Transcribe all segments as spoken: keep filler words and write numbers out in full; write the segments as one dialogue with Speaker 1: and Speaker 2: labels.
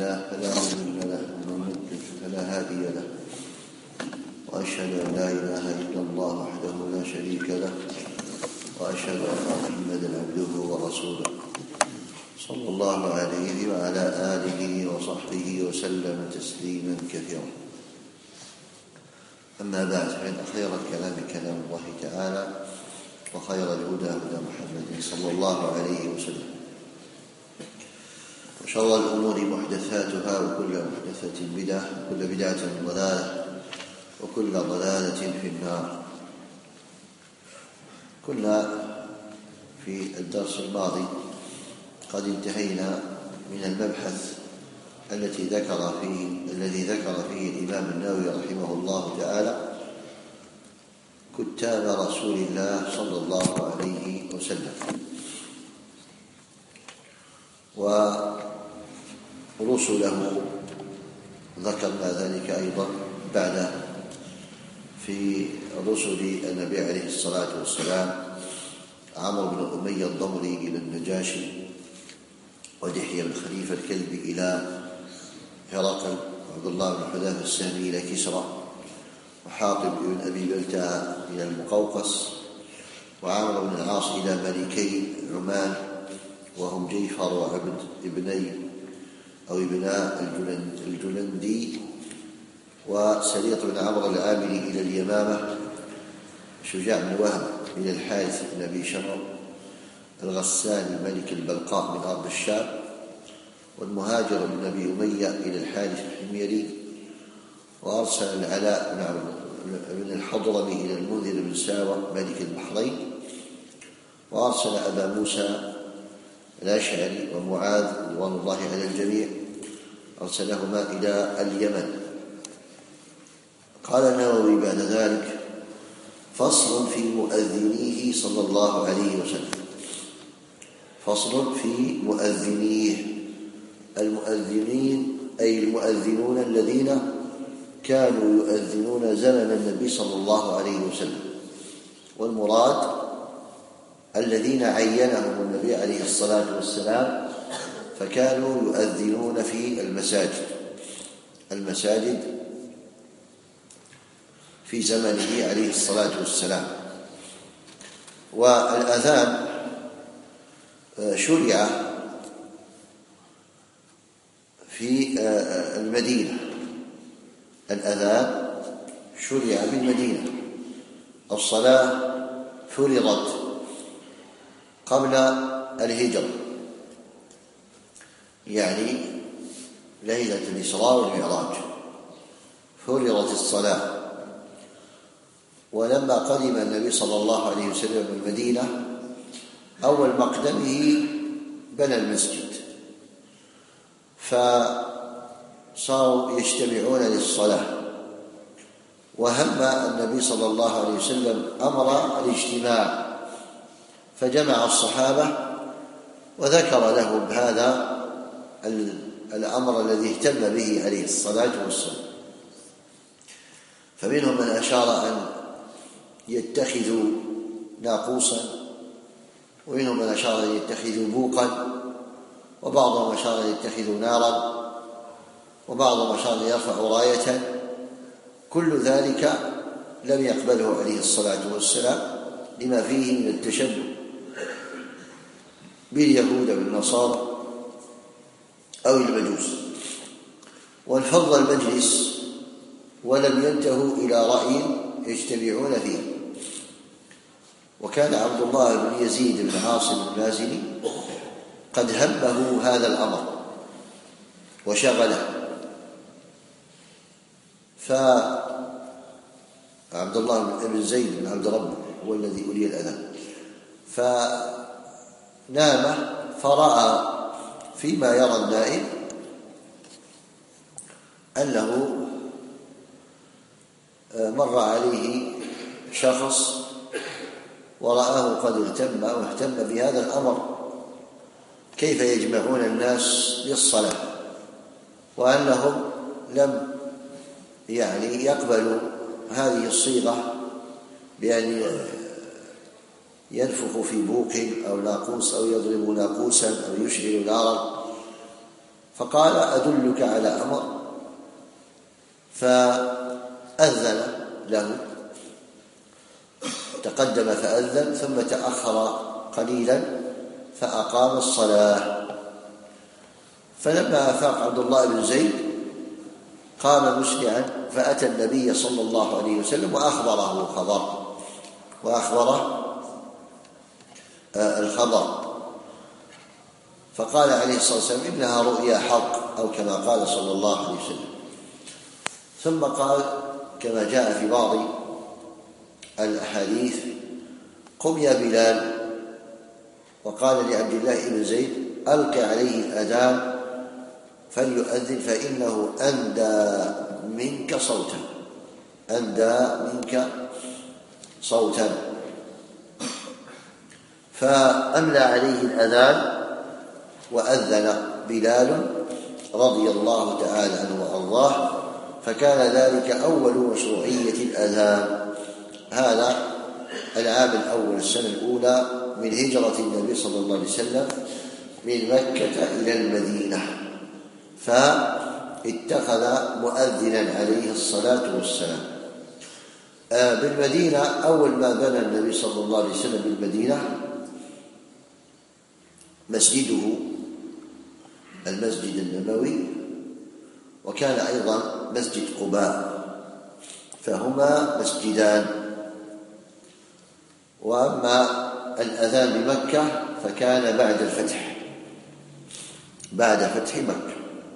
Speaker 1: الله فلا مضل له ومن يضلل فلا هادي له، وأشهد أن لا إله إلا الله وحده لا شريك له، وأشهد أن محمدا عبده ورسوله صلى الله عليه وعلى آله وصحبه وسلم تسليما كثيرا. أما بعد، فإن خير الكلام كلام الله تعالى، وخير الهدى هدى محمد صلى الله عليه وسلم، وشر الأمور محدثاتها، وكل محدثة بدعة، وكل بدعة ضلالة، وكل ضلالة في النار. كنا في الدرس الماضي قد انتهينا من المبحث التي ذكر فيه الذي ذكر فيه الإمام النووي رحمه الله تعالى كتاب رسول الله صلى الله عليه وسلم ورسله. ذكرنا ذلك أيضا بعد في رسل النبي عليه الصلاة والسلام: عمرو بن أمية الضمري إلى النجاشي، ودحية بن خليفة الكلبي إلى هرقل، وعبد الله بن حذافة السهمي إلى كسرى، وحاطب بن أبي بلتعة إلى المقوقس، وعمرو بن العاص إلى ملكي عمان وهم جيفر وعبد ابني أو ابناء الجلندي، وسليط بن عمرو العامري إلى اليمامة، شجاع بن وهب إلى الحارث بن أبي شمر الغساني ملك البلقاء من أرض الشام، والمهاجر بن أبي أمية إلى الحارث الحميري، وأرسل العلاء بن الحضرمي إلى المنذر بن ساوى ملك البحرين، وأرسل أبا موسى الأشعري ومعاذ رضوان الله على الجميع، أرسلهما إلى اليمن. قال النووي بعد ذلك: فصل في مؤذنيه صلى الله عليه وسلم. فصل في مؤذنيه. المؤذنين أي المؤذنون الذين كانوا يؤذنون زمن النبي صلى الله عليه وسلم، والمراد الذين عينهم النبي عليه الصلاة والسلام فكانوا يؤذنون في المساجد المساجد في زمنه عليه الصلاة والسلام. والأذان شرع في المدينة الأذان شرع بالمدينة. الصلاة فرضت قبل الهجرة، يعني ليلة الإسراء والمعراج فرضت الصلاة. ولما قدم النبي صلى الله عليه وسلم المدينة أول مقدمه بنى المسجد، فصاروا يجتمعون للصلاة، وهم النبي صلى الله عليه وسلم أمر الاجتماع، فجمع الصحابة وذكر لهم هذا الأمر الذي اهتم به عليه الصلاة والسلام. فمنهم من أشار أن يتخذوا ناقوسا، ومنهم من أشار أن يتخذوا بوقا، وبعضهم أشار أن يتخذوا نارا، وبعضهم أشار أن يرفعوا راية. كل ذلك لم يقبله عليه الصلاة والسلام لما فيه من التشبه باليهود والنصارى أو المجوس، وانفض المجلس ولم ينتهوا إلى رأي يجتمعون فيه. وكان عبد الله بن يزيد بن عاصم المازني قد همه هذا الأمر وشغله، فعبد الله بن زيد بن عبد ربه هو الذي أولي الأذان، فنام فرأى فيما يرى النائم أنه مر عليه شخص ورآه قد اهتم واهتم بهذا الأمر، كيف يجمعون الناس للصلاة، وأنهم لم يعني يقبلوا هذه الصيغة بأن ينفخ في بوق أو ناقوس أو يضرب ناقوسا أو يشعل نارا. فقال أدلك على أمر، فأذن له، تقدم فأذن ثم تأخر قليلا فأقام الصلاة. فلما أفاق عبد الله بن زيد قام مسرعا فأتى النبي صلى الله عليه وسلم وأخبره خبر وأخبره الخبر، فقال عليه الصلاة والسلام إنها رؤيا حق، أو كما قال صلى الله عليه وسلم. ثم قال كما جاء في بعض الأحاديث: قم يا بلال. وقال لعبد الله بن زيد: ألق عليه الأذان فليؤذن فإنه أندى منك صوتا أندى منك صوتا فأملى عليه الأذان وأذن بلال رضي الله تعالى عنه وأرضاه، فكان ذلك أول مشروعية الأذان. هذا العام الأول، السنة الأولى من هجرة النبي صلى الله عليه وسلم من مكة إلى المدينة، فاتخذ مؤذنا عليه الصلاة والسلام. بالمدينة أول ما بنى النبي صلى الله عليه وسلم بالمدينة مسجده المسجد النبوي، وكان أيضا مسجد قباء، فهما مسجدان. وأما الأذان بمكة فكان بعد الفتح بعد فتح مكة.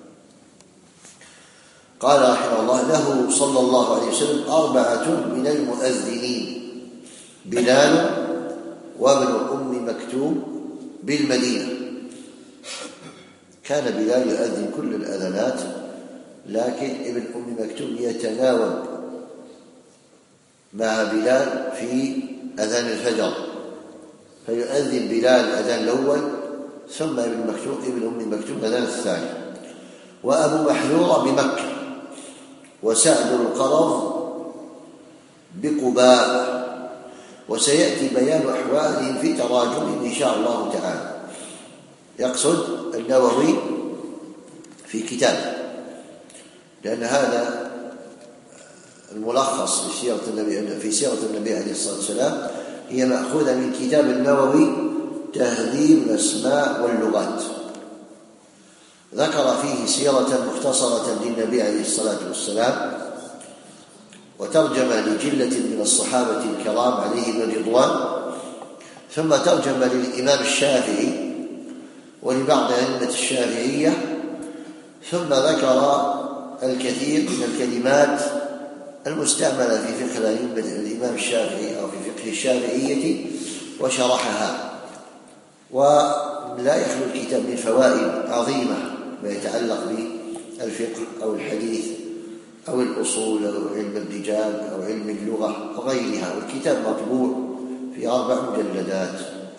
Speaker 1: قال رحمه الله: له صلى الله عليه وسلم أربعة من المؤذنين: بلال وابن أم مكتوم بالمدينة. كان بلال يؤذن كل الأذانات، لكن ابن أم مكتوم يتناوب مع بلال في أذان الفجر، فيؤذن بلال الأذان الأول، ثم ابن مكتوم ابن أم مكتوم الأذان الثاني. وأبو محذورة بمكة، وسعد القرظ بقباء. وسيأتي بيان أحوالهم في تراجمهم إن شاء الله تعالى. يقصد النووي في كتابه، لأن هذا الملخص في سيرة النبي في سيرة النبي عليه الصلاة والسلام هي مأخوذة من كتاب النووي تهذيب الأسماء واللغات. ذكر فيه سيرة مختصرة للنبي عليه الصلاة والسلام، وترجم لجلة من الصحابة الكرام عليهم الرضوان، ثم ترجم للإمام الشافعي ولبعض أئمة الشافعية، ثم ذكر الكثير من الكلمات المستعملة في فقه الإمام الشافعي أو في فقه الشافعية وشرحها. ولا يخلو الكتاب من فوائد عظيمة ما يتعلق بالفقه أو الحديث أو الأصول أو علم الرجال أو علم اللغة وغيرها، والكتاب مطبوع في أربع مجلدات.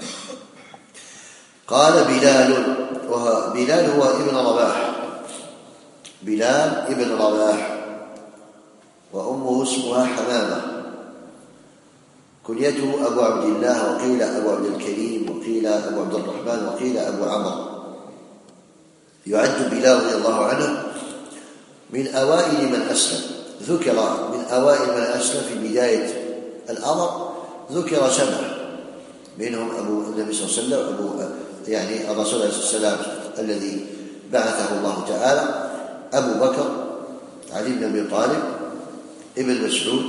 Speaker 1: قال بلال، وهو بلال هو ابن رباح، بلال ابن رباح، وأمه اسمها حمامة، كنيته أبو عبد الله، وقيل أبو عبد الكريم، وقيل أبو عبد الرحمن، وقيل أبو عمرو. يعد بلال رضي الله عنه من أوائل من أسلم، ذكر من أوائل من أسلم في بداية الأمر، ذكر سبعة منهم أبو النبي صلى الله عليه وسلم، أبو يعني الرسول عليه الصلاة والسلام الذي بعثه الله تعالى، أبو بكر، علي بن أبي طالب، ابن مسعود،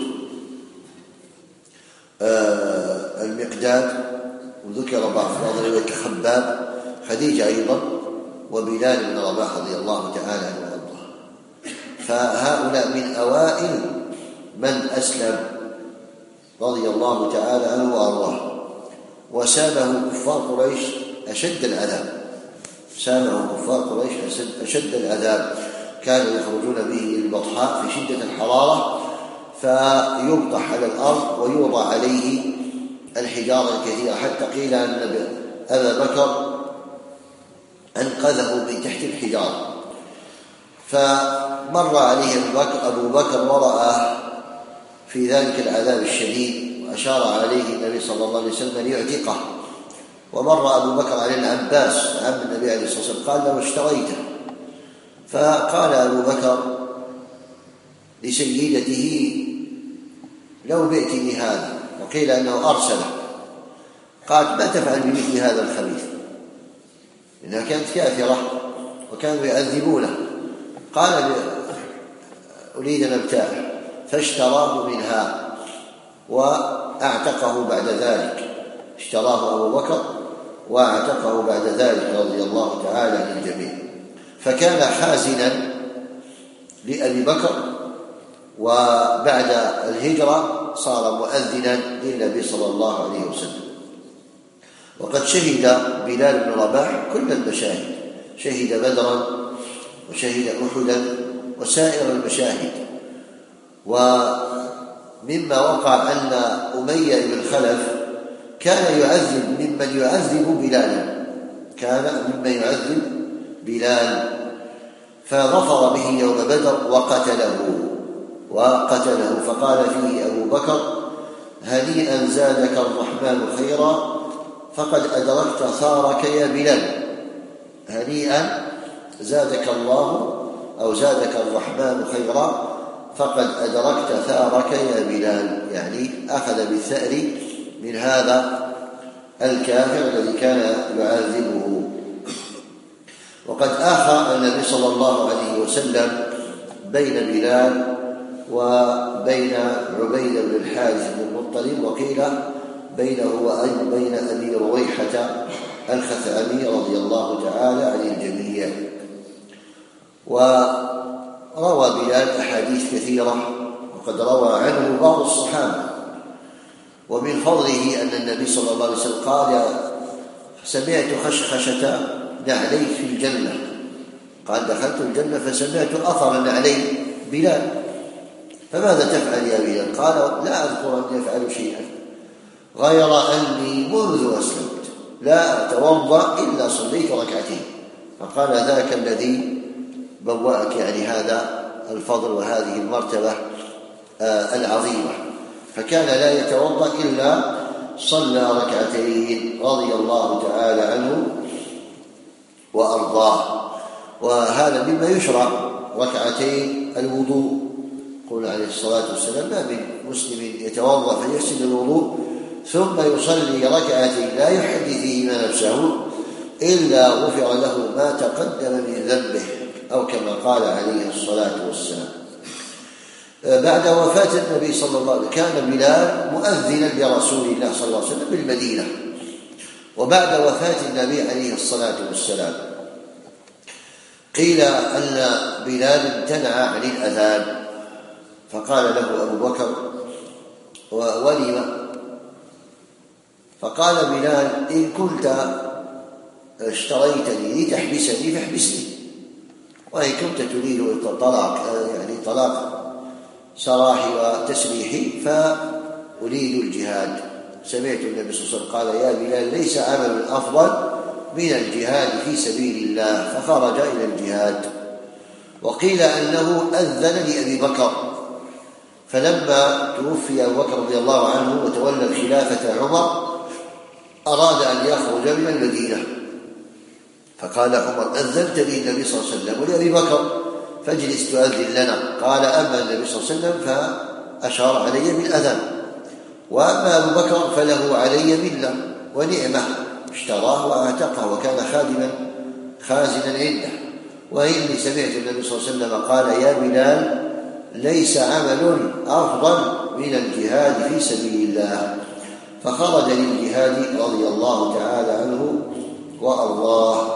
Speaker 1: آه المقداد، وذكر بعض الأضربة كخباب، خديجة أيضا، وبلال بن رباح رضي الله تعالى عنه وارضاه. فهؤلاء من أوائل من أسلم رضي الله تعالى عنه وارضاه. وسامه كفار قريش أشد العذاب، سامه كفار قريش أشد العذاب. كانوا يخرجون به للبطحاء في شدة الحرارة، فيبطح على الأرض ويوضع عليه الحجارة الكثيرة، حتى قيل أن أبا بكر أنقذه من تحت الحجارة. فمر عليه أبو بكر ورأى في ذلك العذاب الشديد، وأشار عليه النبي صلى الله عليه وسلم ليعتقه. ومر أبو بكر عليه العباس عم النبي عليه الصلاة والسلام، قال: لو اشتريته فقال أبو بكر لسيدته: لو بئتني هذا. وقيل أنه أرسله، قالت: ما تفعل بمثل هذا الخبيث؟ إنها كانت كافرة وكانوا يعذبونه. قال: أريد أن أبتاعه، فاشتراه منها وأعتقه بعد ذلك. اشتراه أبو بكر وأعتقه بعد ذلك رضي الله تعالى عن الجميع. فكان حازنا لأبي بكر، وبعد الهجرة صار مؤذنا للنبي صلى الله عليه وسلم. وقد شهد بلال بن رباح كل المشاهد، شهد بدرا وشهد أحدا وسائر المشاهد. ومما وقع أن أمية بن خلف كان يعذب ممن يعذب بلالا، كان ممن يعذب بلال، فظفر به يوم بدر وقتله وقتله فقال فيه أبو بكر: هنيئا زادك الرحمن خيرا فقد أدركت ثارك يا بلال. هنيئا زادك الله أو زادك الرحمن خيرا فقد أدركت ثارك يا بلال، يعني أخذ بالثأر من هذا الكافر الذي كان يعذبه. وقد آخى النبي صلى الله عليه وسلم بين بلال وبين عبيد بن الحارث بن المطلب، وقيل بينه وبين أبي رويحة الخثعمي رضي الله تعالى عن الجميع. وروى بلال أحاديث كثيرة، وقد روى عنه بعض الصحابة. ومن فضله أن النبي صلى الله عليه وسلم قال: سمعت خشخشة نعلي في الجنة. قال: دخلت الجنة فسمعت أثر نعلي بلال، فماذا تفعل يا بلال؟ قال: لا أذكر أن يفعل شيئا غير أني منذ أسلمت لا أتوضأ إلا صليت ركعتين. فقال: ذاك الذي بوأك يعني هذا الفضل وهذه المرتبة العظيمة. فكان لا يتوضأ إلا صلى ركعتين رضي الله تعالى عنه وأرضاه. وهذا مما يشرع، ركعتين الوضوء. قول عليه الصلاة والسلام: ما من مسلم يتوضأ فيحسن الوضوء ثم يصلي ركعتين لا يحدث فيهما نفسه إلا غفر له ما تقدم من ذنبه، أو كما قال عليه الصلاة والسلام. بعد وفاة النبي صلى الله عليه وسلم كان بلال مؤذنا لرسول الله صلى الله عليه وسلم بالمدينة. وبعد وفاة النبي عليه الصلاة والسلام قيل أن بلال امتنع عن الأذان، فقال له أبو بكر: ولم؟ فقال بلال: إن كنت اشتريتني لتحبسني فاحبسني، وإن كنت تريد طلاق يعني طلاق سراحي وتسريحي فأريد الجهاد. سمعت النبي صلى الله عليه وسلم قال: يا بلال ليس عمل أفضل من الجهاد في سبيل الله، فخرج إلى الجهاد. وقيل أنه أذن لأبي بكر، فلما توفي أبو بكر رضي الله عنه وتولى الخلافة عمر أراد أن يخرج من المدينة، فقال عمر: أذنت لي النبي صلى الله عليه وسلم ولأبي بكر فاجلس تؤذن لنا. قال: أما النبي صلى الله عليه وسلم فأشار علي بالأذان، وأما أبو بكر فله علي منة ونعمة، اشتراه وأعتقه وكان خادما خازنا عنده. وإني سمعت النبي صلى الله عليه وسلم قال: يا بلال ليس عمل أفضل من الجهاد في سبيل الله، فخرج للجهاد رضي الله تعالى عنه وأرضاه.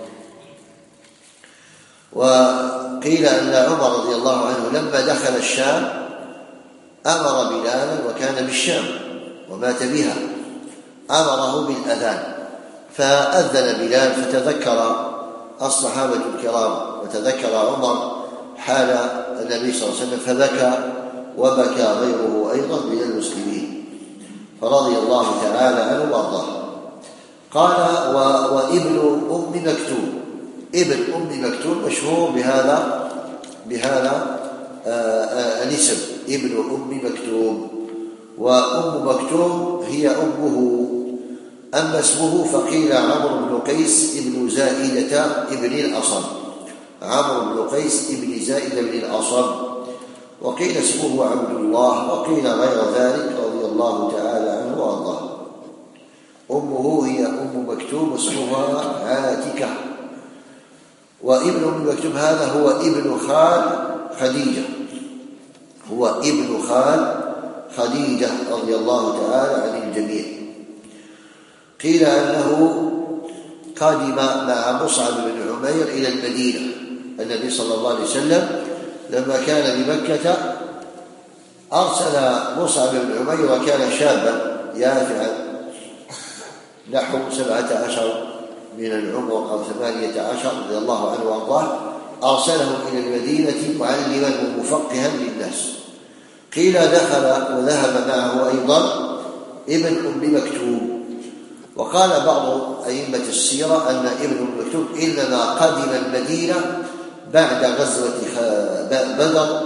Speaker 1: وقيل أن عمر رضي الله عنه لما دخل الشام أمر بلالا، وكان بالشام ومات بها، أمره بالأذان، فأذن بلال، فتذكر الصحابة الكرام وتذكر عمر حال النبي صلى الله عليه وسلم فبكى، وبكى غيره أيضا من المسلمين، فرضي الله تعالى عنه وارضاه. قال: وابن أم مكتوم. ابن أم مكتوم مشهور بهذا بهذا الاسم، ابن أم مكتوم. وأم مكتوم هي أمه، أما اسمه فقيل عمرو بن قيس ابن زائدة ابن الأصم، عمرو بن قيس بن زائد بن الأصم، وقيل اسمه عبد الله، وقيل غير ذلك رضي الله تعالى عنه وأرضاه. أمه هي أم مكتوم اسمها عاتكة. وابن أم مكتوم هذا هو ابن خال خديجة، هو ابن خال خديجة رضي الله تعالى عن الجميع. قيل أنه قادم مع مصعب بن عمير إلى المدينة. النبي صلى الله عليه وسلم لما كان بمكة أرسل مصعب بن عمير وكان شابا يافعا نحو سبعة عشر من العمر أو ثمانية عشر رضي الله عنه وأرضاه، أرسله إلى المدينة معلما ومفقها للناس. قيل دخل وذهب معه أيضا ابن أم مكتوم. وقال بعض أئمة السيرة أن ابن أم مكتوم إنما قدم المدينة بعد غزوة بدر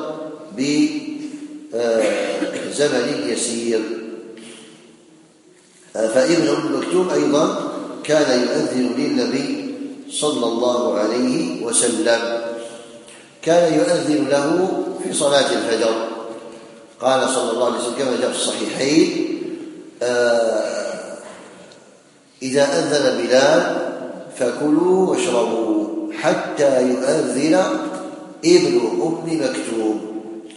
Speaker 1: بزمن يسير. فابن أم مكتوم أيضا كان يؤذن للنبي صلى الله عليه وسلم، كان يؤذن له في صلاة الفجر. قال صلى الله عليه وسلم كما جاء في الصحيحين: إذا أذن بلال فكلوا واشربوا حتى يؤذن ابن أم مكتوم.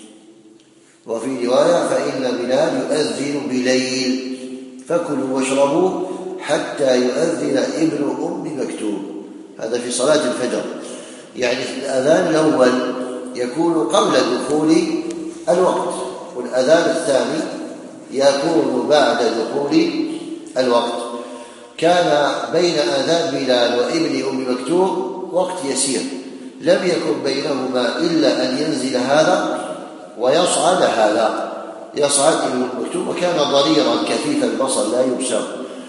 Speaker 1: وفي رواية: فإن بلال يؤذن بليل فكلوا واشربوا حتى يؤذن ابن أم مكتوم. هذا في صلاة الفجر، يعني الأذان الأول يكون قبل دخول الوقت، والأذان الثاني يكون بعد دخول الوقت. كان بين أذان بلال وابن أم مكتوم وقت يسير، لم يكن بينهما إلا أن ينزل هذا ويصعد هذا، يصعد ابن أم مكتوم، وكان ضريرا كثيف البصر لا يبصر،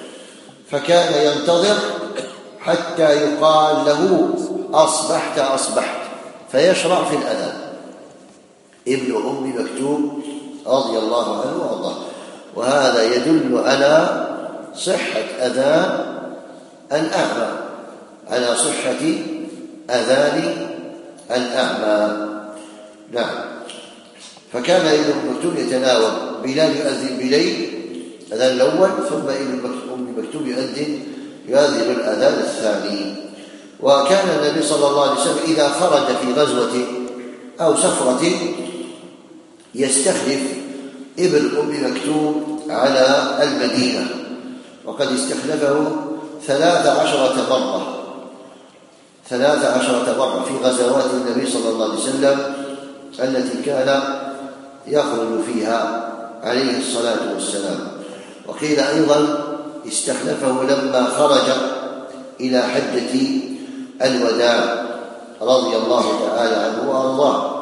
Speaker 1: فكان ينتظر حتى يقال له: أصبحت أصبحت، فيشرع في الأذان. ابن أم مكتوم رضي الله عنه وارضاه. وهذا يدل على صحة أذان الأعمى، على صحة أذان الأعمى. نعم. فكان ابن أم مكتوم يتناوب، بلال يؤذن بليل الأذان الأول، ثم ابن أم مكتوم يؤذن يؤذن الأذان الثاني. وكان النبي صلى الله عليه وسلم إذا خرج في غزوة أو سفرة يستخلف ابن أم مكتوم على المدينة، وقد استخلفه ثلاث عشرة مرة ثلاث عشرة مرة في غزوات النبي صلى الله عليه وسلم التي كان يخرج فيها عليه الصلاة والسلام. وقيل أيضا استخلفه لما خرج إلى حجة الوداع رضي الله تعالى عنه وأرضاه.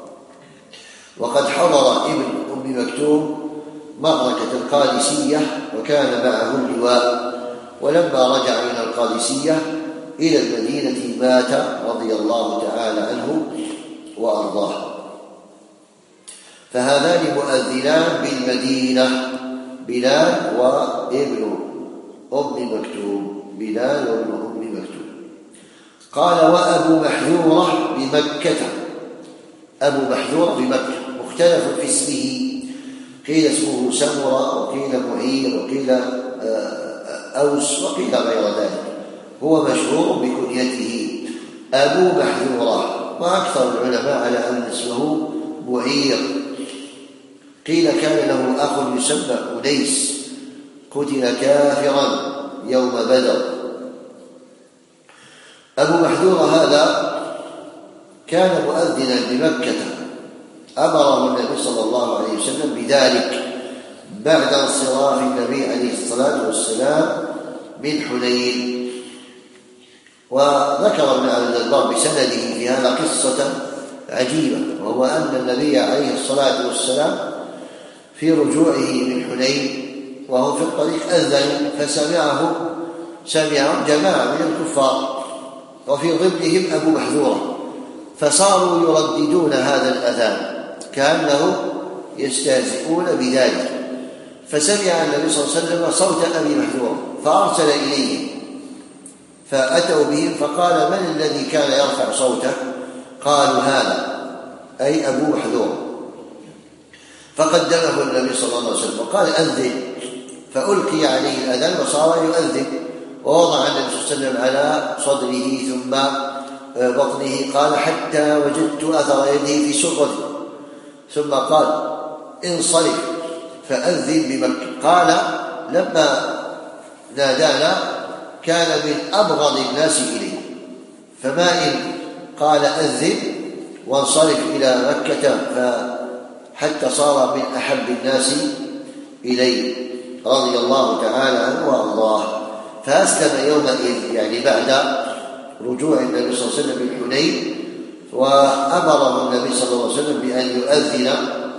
Speaker 1: وقد حضر ابن أم مكتوم معركة القادسية وكان معه اللواء، ولما رجع من القادسية إلى المدينة مات رضي الله تعالى عنه وأرضاه. فهذان مؤذنان بالمدينة، بلال وابن أم مكتوم، بلال وابن أم مكتوم. قال: وأبو محذورة بمكة. أبو محذورة بمكة مختلف في اسمه، قيل اسمه سمرة، وقيل معير، وقيل أوس، وقيل غير ذلك. هو مشهور بكنيته أبو محذورة، وأكثر العلماء على أن اسمه معير. قيل كان له أخ يسمى أنيس قتل كافرا يوم بدر. أبو محذورة هذا كان مؤذنا بمكة، أمره النبي صلى الله عليه وسلم بذلك بعد انصراف النبي عليه الصلاة والسلام من حنين. وذكر ابن عبد البر بسنده في هذا قصة عجيبة، وهو أن النبي عليه الصلاة والسلام في رجوعه من حنين وهو في الطريق أذن، فسمعه سمع جماعة من الكفار وفي ضمنهم أبو محذورة، فصاروا يرددون هذا الأذان كأنه يستهزئون بذلك. فسمع النبي صلى الله عليه وسلم صوت أبي محذورة فأرسل إليهم، فأتوا بهم فقال: من الذي كان يرفع صوته؟ قالوا هذا أي أبو محذورة، فقدمه النبي صلى الله عليه وسلم وقال أذن، فألقي عليه الأذان وصار يؤذن، ووضع النبي صلى الله عليه وسلم على صدره ثم بطنه، قال حتى وجدت أثر يده في سرته، ثم قال انصرف فأذن بمكة. قال لما نادانا كان من أبغض الناس إليه، فما إن قال أذن وانصرف إلى مكة حتى صار من أحب الناس إليه رضي الله تعالى عنه وأرضاه. فأسلم يومئذ، يعني بعد رجوع النبي صلى الله عليه وسلم من حنين، وأمره النبي صلى الله عليه وسلم بأن يؤذن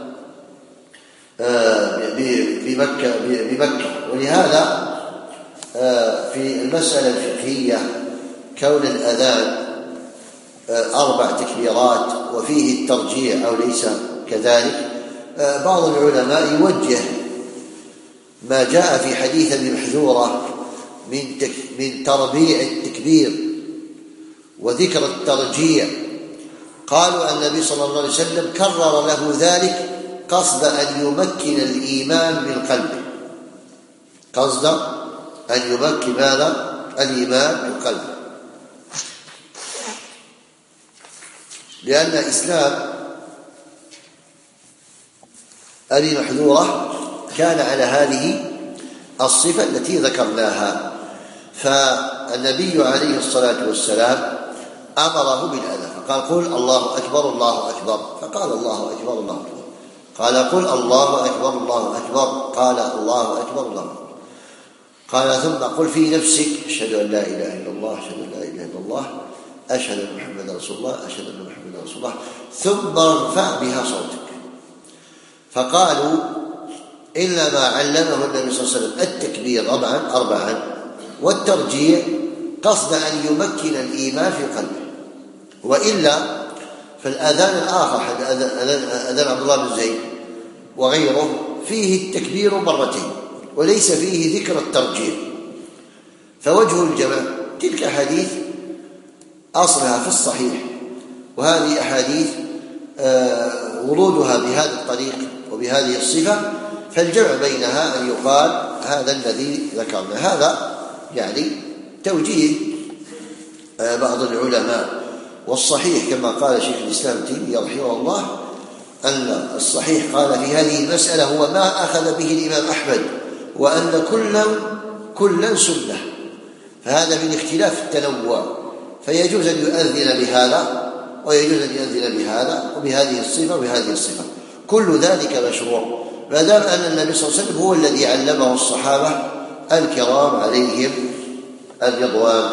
Speaker 1: بمكة, بمكة. ولهذا في المسألة الفقهية كون الأذان أربع تكبيرات وفيه الترجيع أو ليس كذلك، بعض العلماء يوجه ما جاء في حديث ابي محذورة من من تربيع التكبير وذكر الترجيع، قالوا أن النبي صلى الله عليه وسلم كرر له ذلك قصد أن يمكن الإيمان من قلبه، قصد أن يمكن ماذا؟ الإيمان من قلبه، لأن إسلام أبي محذورة كان على هذه الصفة التي ذكرناها. فالنبي عليه الصلاة والسلام أمره بالأذان، فقال قل الله أكبر الله أكبر، فقال الله أكبر الله أكبر، قال قل الله أكبر الله أكبر، قال الله أكبر الله أكبر، قال ثم قل في نفسك أشهد أن لا إله إلا الله أشهد أن لا إله إلا الله أشهد أن محمدا رسول الله أشهد أن محمدا رسول الله، ثم ارفع بها صوتك. فقالوا إلا ما علمه النبي صلى الله عليه وسلم التكبير طبعا أربعا والترجيع قصد أن يمكن الإيمان في قلبه، وإلا فالأذان الآخر أذان عبد الله بن زيد وغيره فيه التكبير مرتين وليس فيه ذكر الترجيع، فوجه الجمع تلك أحاديث أصلها في الصحيح، وهذه أحاديث ورودها بهذا الطريق وبهذه الصفة، فالجمع بينها أن يقال هذا الذي ذكرنا. هذا يعني توجيه بعض العلماء، والصحيح كما قال شيخ الإسلام ابن تيمية رحمه الله أن الصحيح قال في هذه المسألة هو ما أخذ به الإمام أحمد، وأن كلا كلا سنة، فهذا من اختلاف التنوع، فيجوز أن يؤذن بهذا ويجوز أن يؤذن بهذا وبهذه الصفة وبهذه الصفة، كل ذلك مشروع ما دام أن النبي صلى الله عليه وسلم هو الذي علمه الصحابة الكرام عليهم الرضوان.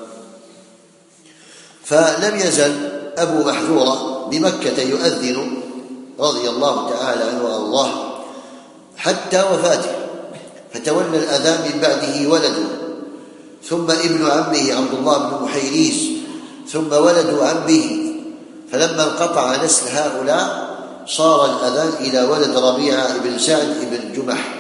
Speaker 1: فلم يزل أبو محذورة بمكة يؤذن رضي الله تعالى عنه وأرضاه حتى وفاته، فتولى الأذان من بعده ولده، ثم ابن عمه عبد الله بن محيريز، ثم ولد عمه، فلما انقطع نسل هؤلاء صار الأذان إلى ولد ربيعة بن سعد بن جمح،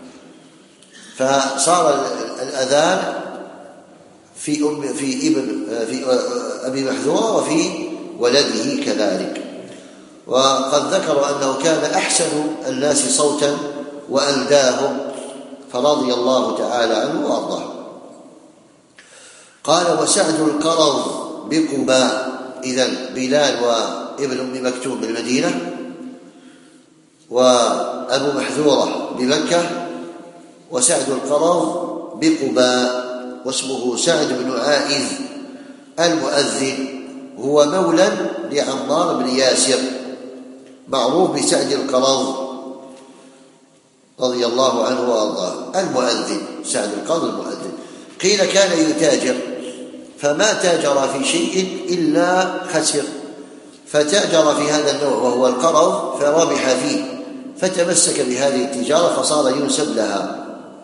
Speaker 1: فصار الأذان في أم في ابن في أبي محذورة وفي ولده كذلك. وقد ذكروا أنه كان أحسن الناس صوتا وأنداهم، فرضي الله تعالى عنه وأرضاه. قال وسعد القرظ بقباء، إذن بلال وابن أم مكتوم بالمدينة، وأبو محذورة بمكة، وسعد القرظ بقباء، واسمه سعد بن عائذ المؤذن، هو مولى لعمار بن ياسر معروف بسعد القرظ رضي الله عنه وارضاه المؤذن، سعد القرظ المؤذن. قيل كان يتاجر فما تاجر في شيء إلا خسر، فتاجر في هذا النوع وهو القرظ فربح فيه، فتمسك بهذه التجارة فصار ينسب لها.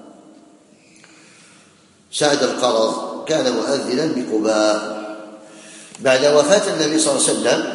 Speaker 1: سعد القرظ كان مؤذنا بقباء. بعد وفاة النبي صلى الله عليه وسلم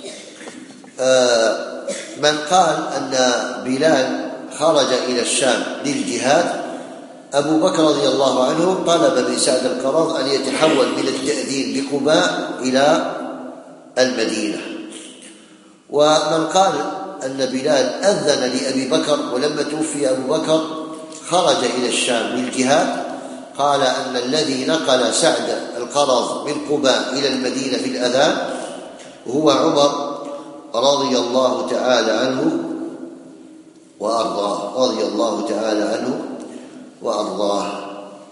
Speaker 1: من قال أن بلال خرج إلى الشام للجهاد، أبو بكر رضي الله عنه طلب من سعد القرظ أن يتحول من التأذين بقباء إلى المدينة. ومن قال أن بلال أذن لأبي بكر ولما توفي أبو بكر خرج إلى الشام للجهاد، قال أن الذي نقل سعد القرظ من قباء إلى المدينة في الأذان هو عمر رضي الله تعالى عنه وأرضاه رضي الله تعالى عنه وأرضاه.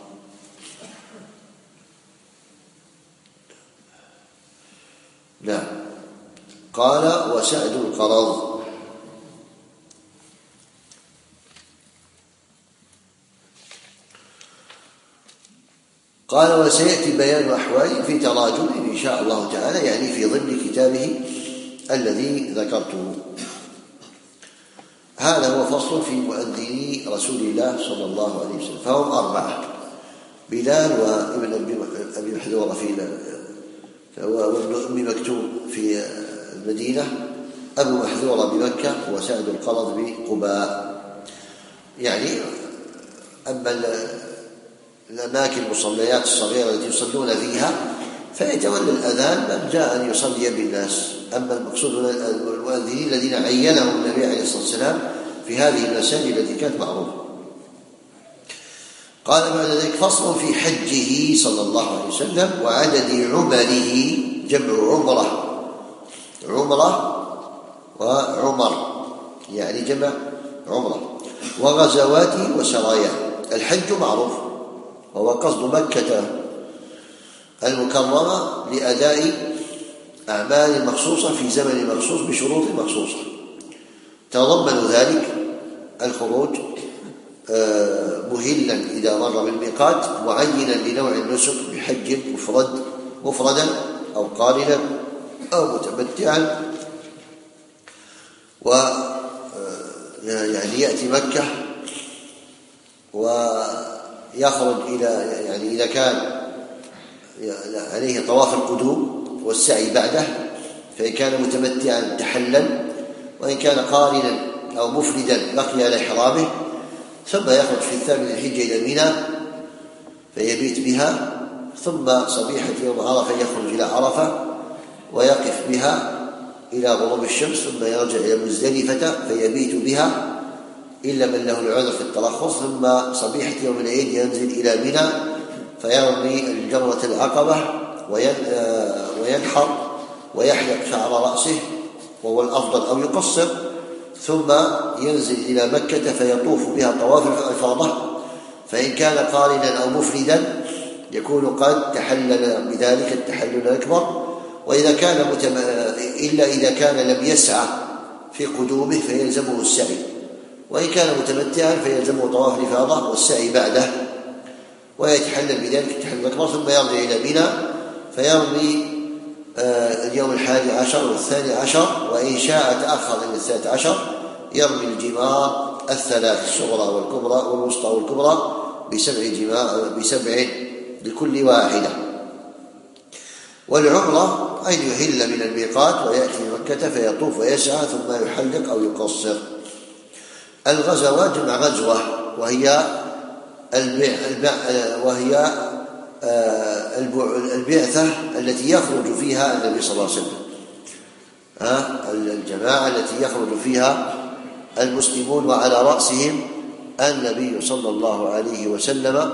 Speaker 1: نعم. قال وسعد القرظ. قال وسيأتي بيان أحواله في تراجم إن شاء الله تعالى، يعني في ضمن كتابه الذي ذكرته. هذا هو فصل في مؤذني رسول الله صلى الله عليه وسلم، فهم أربعة: بلال وابن أبي محذورة في وابن أم مكتوم في المدينة، أبو محذورة بمكة، وسعد القرظ بقباء. يعني أما الأماكن المصليات الصغيرة التي يصلون فيها فيتولى الأذان من جاء أن يصلي بالناس. أما المقصود المؤذنين الذين عينهم النبي عليه الصلاة والسلام في هذه المساجد التي كانت معروفة. قال بعد ذلك فصل في حجه صلى الله عليه وسلم وعدد عمره، جمع عمره، عمره وعمر يعني جمع عمره، وغزواته وسراياه. الحج معروف وهو قصد مكة المكرمة لأداء أعمال مخصوصة في زمن مخصوص بشروط مخصوصة، تضمن ذلك الخروج مهلا إذا مر بالميقات، معينا لنوع النسك بحج مفرد مفردا أو قارنا أو متمتعا، و يعني يأتي مكة ويخرج إلى، يعني إذا كان عليه طواف القدوم والسعي بعده فإن كان متمتعا تحلل، وإن كان قارنا أو مفردا بقي على إحرامه، ثم يخرج في الثامن الحجة إلى منى فيبيت بها، ثم صبيحة يوم عرفة يخرج إلى عرفة ويقف بها إلى غروب الشمس، ثم يرجع إلى مزدلفة فيبيت بها إلا من له العذر في الترخص، ثم صبيحة يوم العيد ينزل إلى منى فيرمي الجمرة العقبة وينحر ويحلق شعر رأسه وهو الأفضل أو يقصر، ثم ينزل إلى مكة فيطوف بها طواف الإفاضة، فإن كان قارنا أو مفردا يكون قد تحلل بذلك التحلل الأكبر، وإذا كان متم... إلا إذا كان لم يسعى في قدومه فيلزمه السعي، وإن كان متمتعا فيلزمه طواف الإفاضة والسعي بعده ويتحلل بذلك التحلل الأكبر، ثم يرجع إلى منى فيرمي اليوم الحادي عشر والثاني عشر، وإن شاء تأخر إلى الثالث عشر يرمي الجمار الثلاث الصغرى والكبرى والوسطى والكبرى بسبع جمار بسبع لكل واحدة. والعمرة أن يهل من الميقات ويأتي مكة فيطوف ويسعى ثم يحلق أو يقصر. الغزوات جمع غزوة وهي وهي البعثة التي يخرج فيها النبي صلى الله عليه وسلم، الجماعة التي يخرج فيها المسلمون وعلى رأسهم النبي صلى الله عليه وسلم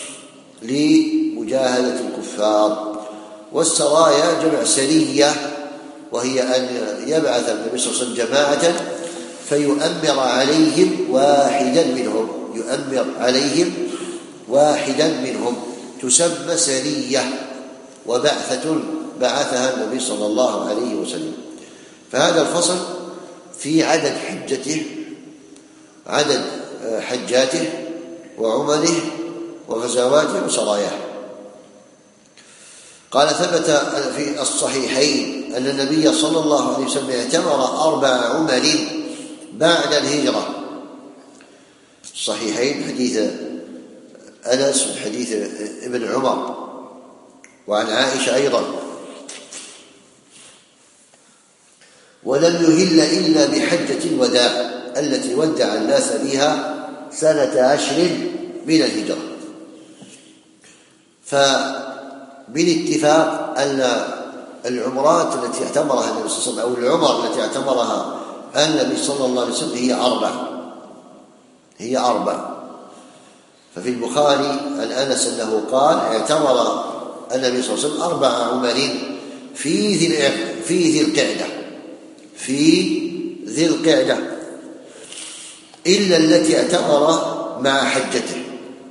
Speaker 1: لمجاهدة الكفار. والسرايا جمع سرية، وهي أن يبعث النبي صلى الله عليه وسلم جماعة فيؤمر عليهم واحدا منهم يؤمر عليهم واحدا منهم تسمى سرية، وبعثة بعثها النبي صلى الله عليه وسلم. فهذا الفصل في عدد حجته، عدد حجاته وعمره وغزواته وسراياه. قال ثبت في الصحيحين أن النبي صلى الله عليه وسلم اعتمر أربع عمر بعد الهجرة. الصحيحين حديث أنس وحديث ابن عمر وعن عائشة أيضا. ولم يهل إلا بحجة الوداع التي ودع الناس بها سنة عشر من الهجرة. فبالاتفاق أن العمرات التي اعتمرها النبي صلى الله عليه وسلم أو العمر التي اعتمرها النبي صلى الله عليه وسلم هي أربع هي أربع ففي البخاري عن أنس أنه قال اعتمر النبي صلى الله عليه وسلم أربع عمر في ذي في ذي القعدة في ذي القعدة إلا التي اعتمر مع حجته،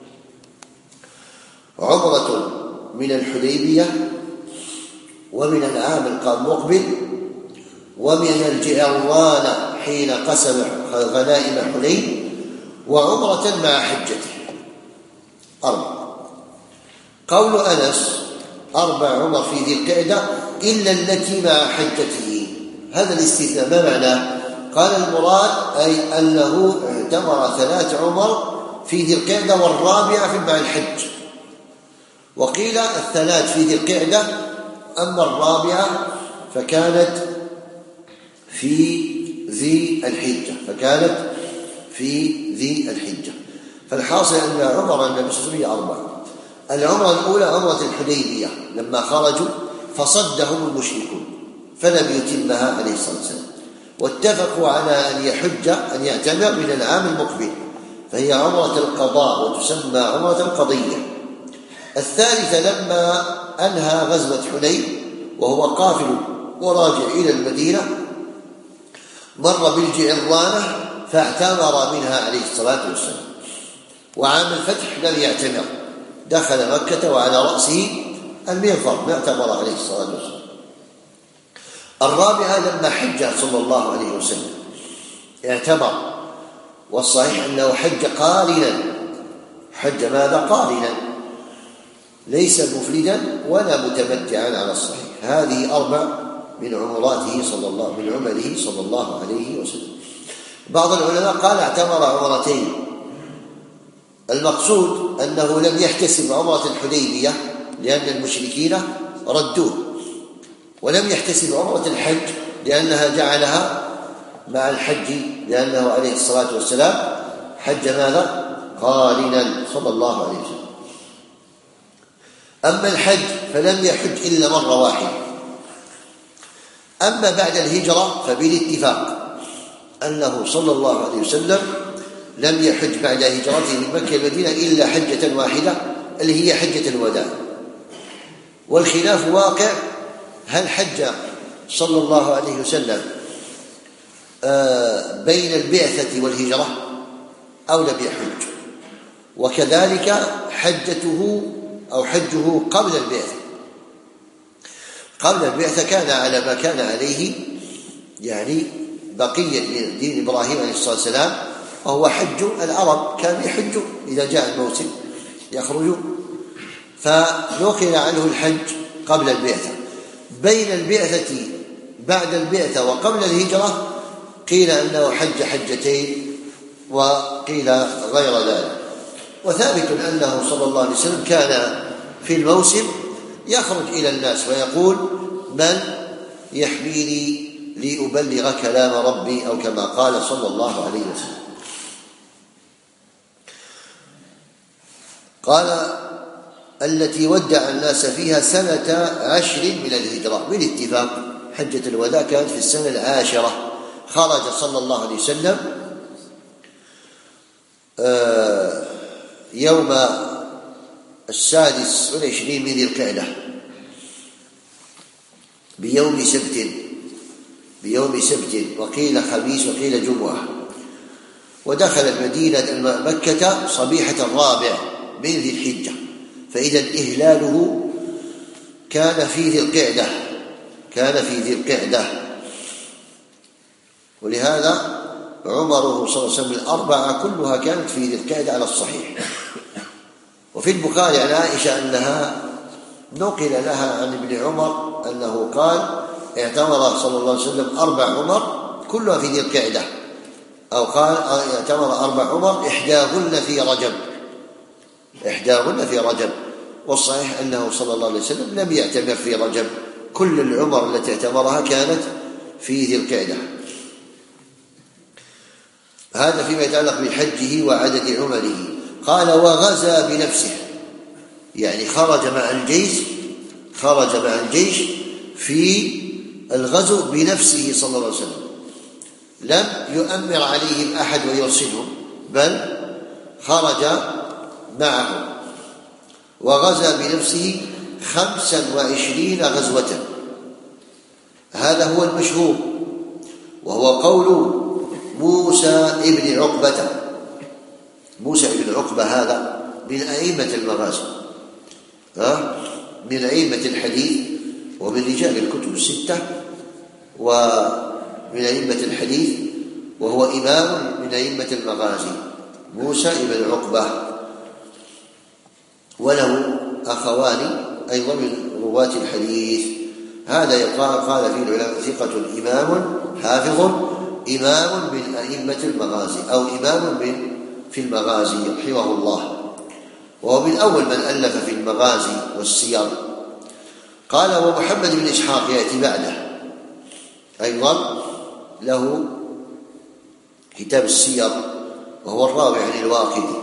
Speaker 1: عمرة من الحديبية ومن العام المقبل ومن الجعران حين قسم غنائم حنين وعمرة مع حجته. أربع. قول أنس أربع عمر في ذي القعدة إلا التي مع حجته، هذا الاستثناء ما معناه؟ قال المراد أي أنه اعتمر ثلاث عمر في ذي القعدة والرابعة في مع الحج، وقيل الثلاث في ذي القعدة، أما الرابعة فكانت في ذي الحجة فكانت في ذي الحجة. فالحاصل أن عمر النبي صلى الله عليه وسلم أربعة. العمرة الأولى عمرة الحديبية لما خرجوا فصدهم المشركون فلم يتمها عليه الصلاة والسلام، واتفقوا على أن يحج أن يعتمر من العام المقبل، فهي عمرة القضاء وتسمى عمرة القضية. الثالثة لما أنهى غزوة حنين وهو قافل وراجع إلى المدينة مر بالجعرانة فاعتمر منها عليه الصلاة والسلام، وعام الفتح لم يعتمر، دخل مكة وعلى رأسه المغفر ما اعتمر عليه الصلاة والسلام. الرابعة لما حج صلى الله عليه وسلم اعتمر، والصحيح أنه حج قارنا، حج ماذا؟ قارنا، ليس مفردا ولا متمتعا على الصحيح. هذه أربع من عمراته صلى الله من عمره صلى الله عليه وسلم. بعض العلماء قال اعتمر عمرتين، المقصود أنه لم يحتسب عمرة الحديبية لأن المشركين ردوه، ولم يحتسب عمرة الحج لأنها جعلها مع الحج، لأنه عليه الصلاة والسلام حج ماذا؟ قارنا صلى الله عليه وسلم. أما الحج فلم يحج إلا مرة واحدة. أما بعد الهجرة فبالاتفاق أنه صلى الله عليه وسلم لم يحج بعد هجرته من مكة المدينة إلا حجة واحدة اللي هي حجة الوداع، والخلاف واقع هل حج صلى الله عليه وسلم بين البعثة والهجرة أو لم يحج، وكذلك حجته أو حجه قبل البعثة. قبل البعثة كان على ما كان عليه، يعني بقية دين إبراهيم عليه الصلاة والسلام، وهو حج العرب، كان يحج إذا جاء الموسم يخرج، فنقل عنه الحج قبل البعثة. بين البعثة بعد البعثة وقبل الهجرة قيل أنه حج حجتين وقيل غير ذلك، وثابت أنه صلى الله عليه وسلم كان في الموسم يخرج إلى الناس ويقول من يحميني لأبلغ كلام ربي، أو كما قال صلى الله عليه وسلم. قال التي ودع الناس فيها سنة عشر من الهجرة بالاتفاق، حجة الوداع كانت في السنة العاشرة، خرج صلى الله عليه وسلم يوم السادس والعشرين من ذي القعدة بيوم سبت بيوم سبت وقيل خميس وقيل جمعة، ودخل المدينة مكة صبيحة الرابع من ذي الحجة، فإذا إهلاله كان في ذي القعدة كان في ذي القعدة ولهذا عمره صلى الله عليه وسلم الأربعة كلها كانت في ذي القعدة على الصحيح. وفي البخاري عن عائشة أنها نقل لها عن ابن عمر أنه قال اعتمر صلى الله عليه وسلم أربع عمر كلها في ذي القعدة، أو قال اعتمر أربع عمر إحداهن في رجب إحداهن في رجب والصحيح أنه صلى الله عليه وسلم لم يعتمر في رجب، كل العمر التي اعتمرها كانت في ذي القعدة. هذا فيما يتعلق بحجه وعدد عمره. قال وغزا بنفسه، يعني خرج مع الجيش خرج مع الجيش في الغزو بنفسه صلى الله عليه وسلم، لم يؤمر عليهم أحد ويرسلهم، بل خرج معهم وغزا بنفسه خمسا وعشرين غزوة. هذا هو المشهور، وهو قول موسى ابن عقبة. موسى ابن عقبة هذا من أئمة المغازي، من أئمة الحديث ومن رجال الكتب الستة ومن أئمة الحديث، وهو إمام من أئمة المغازي موسى ابن عقبة، وله أخوان أيضا من رواة الحديث. هذا يقال قال فيه العلماء ثقة إمام حافظ، إمام من أئمة المغازي أو إمام من في المغازي رحمه الله، وهو من أول من ألف في المغازي والسير. قال ومحمد بن إسحاق يأتي بعده أيضا، له كتاب السير وهو الراوي عن الواقدي،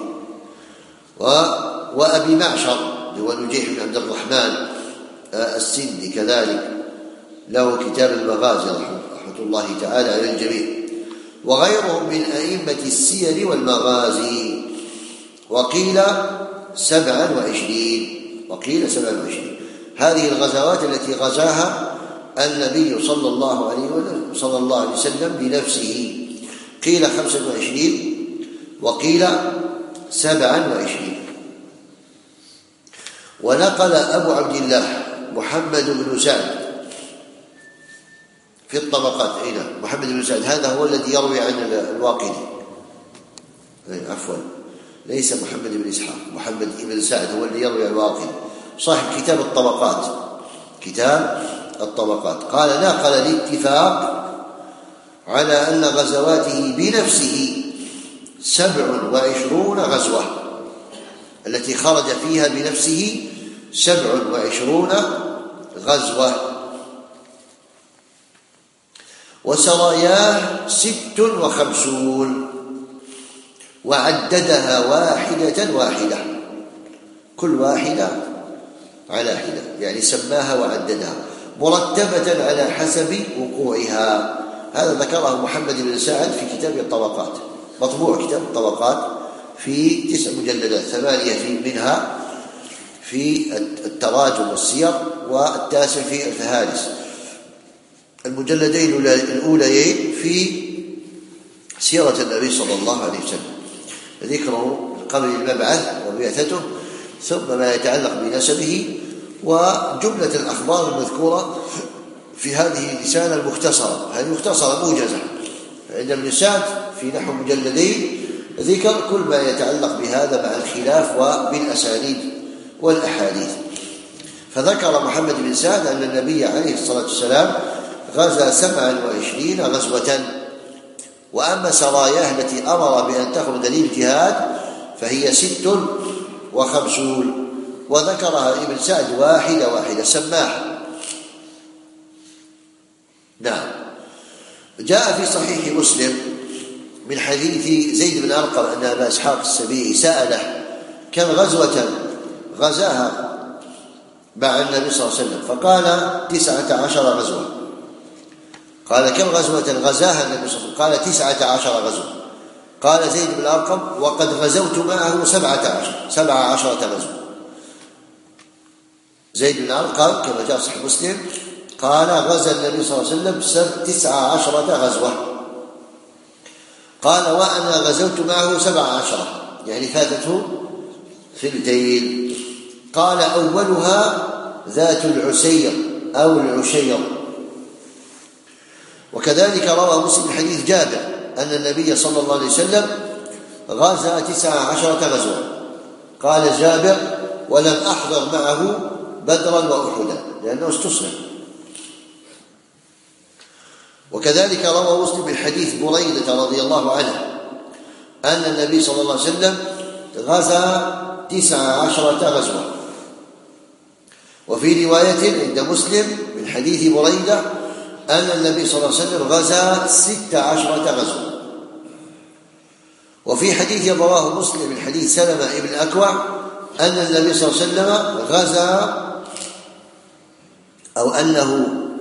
Speaker 1: وأبي معشر هو نجيح بن عبد الرحمن السندي كذلك له كتاب المغازي رحمة الله تعالى على الجميع، وغيرهم من أئمة السير والمغازي. وقيل سبعا وعشرين وقيل سبعا وعشرين هذه الغزوات التي غزاها النبي صلى الله عليه وسلم صلى الله عليه وسلم بنفسه. قيل خمسا وعشرين وقيل سبعا وعشرين. ونقل أبو عبد الله محمد بن سعد في الطبقات، هنا محمد بن سعد هذا هو الذي يروي عن الواقدي، عفوا ليس محمد بن إسحاق، محمد بن سعد هو الذي يروي عن الواقدي صاحب كتاب الطبقات كتاب الطبقات. قال نقل الاتفاق على أن غزواته بنفسه سبع وعشرون غزوة، التي خرج فيها بنفسه سبع وعشرون غزوة، وسراياه ست وخمسون، وعددها واحدة واحدة، كل واحدة على حدة، يعني سماها وعددها مرتبة على حسب وقوعها. هذا ذكره محمد بن سعد في كتاب الطبقات، مطبوع كتاب الطبقات في تسع مجلدات، ثمانية منها في التراجم والسير، والتاسع في الفهارس. المجلدين الأوليين في سيرة النبي صلى الله عليه وسلم، ذكره قبل المبعث وبعثته، ثم ما يتعلق بنسبه، وجملة الأخبار المذكورة في هذه الرسالة المختصرة. هذه مختصرة موجزة عند ابن سعد في نحو مجلدين، ذكر كل ما يتعلق بهذا مع الخلاف وبالأسانيد والأحاديث. فذكر محمد بن سعد أن النبي عليه الصلاة والسلام غزا سبعا وعشرين غزوة، وأما سراياه التي أمر بأن تخرج للجهاد فهي ست وخمسون، وذكرها ابن سعد واحدة واحدة سماها. نعم. جاء في صحيح مسلم من حديث زيد بن أرقم أن أبا إسحاق السبيعي سأله كم غزوة غزاها مع النبي صلى الله عليه وسلم، فقال تسعة عشر غزوة. قال كم غزوة غزاها النبي صلى الله عليه وسلم؟ قال تسعة عشر غزوة. قال زيد بن أرقم وقد غزوت معه سبعة عشر سبع عشرة غزوة. زيد بن أرقم كما جاء صحيح مسلم قال غزا النبي صلى الله عليه وسلم تسع عشرة غزوة. قال وأنا غزوت معه سبع عشرة، يعني فاتته ثلثين. قال أولها ذات العسير أو العشير. وكذلك روى مسلم حديث جابر أن النبي صلى الله عليه وسلم غزا تسع عشرة غزوة. قال جابر ولم أحضر معه بدرا وأحدا لأنه استصنع. وكذلك روى مسلم من حديث بريدة رضي الله عنه أن النبي صلى الله عليه وسلم غزا تسع عشرة غزوة. وفي رواية عند مسلم من حديث بريدة أن النبي صلى الله عليه وسلم غزا ست عشرة غزوة. وفي حديث رواه مسلم من حديث سلمة بن الأكوع أن النبي صلى الله عليه وسلم غزا أو أنه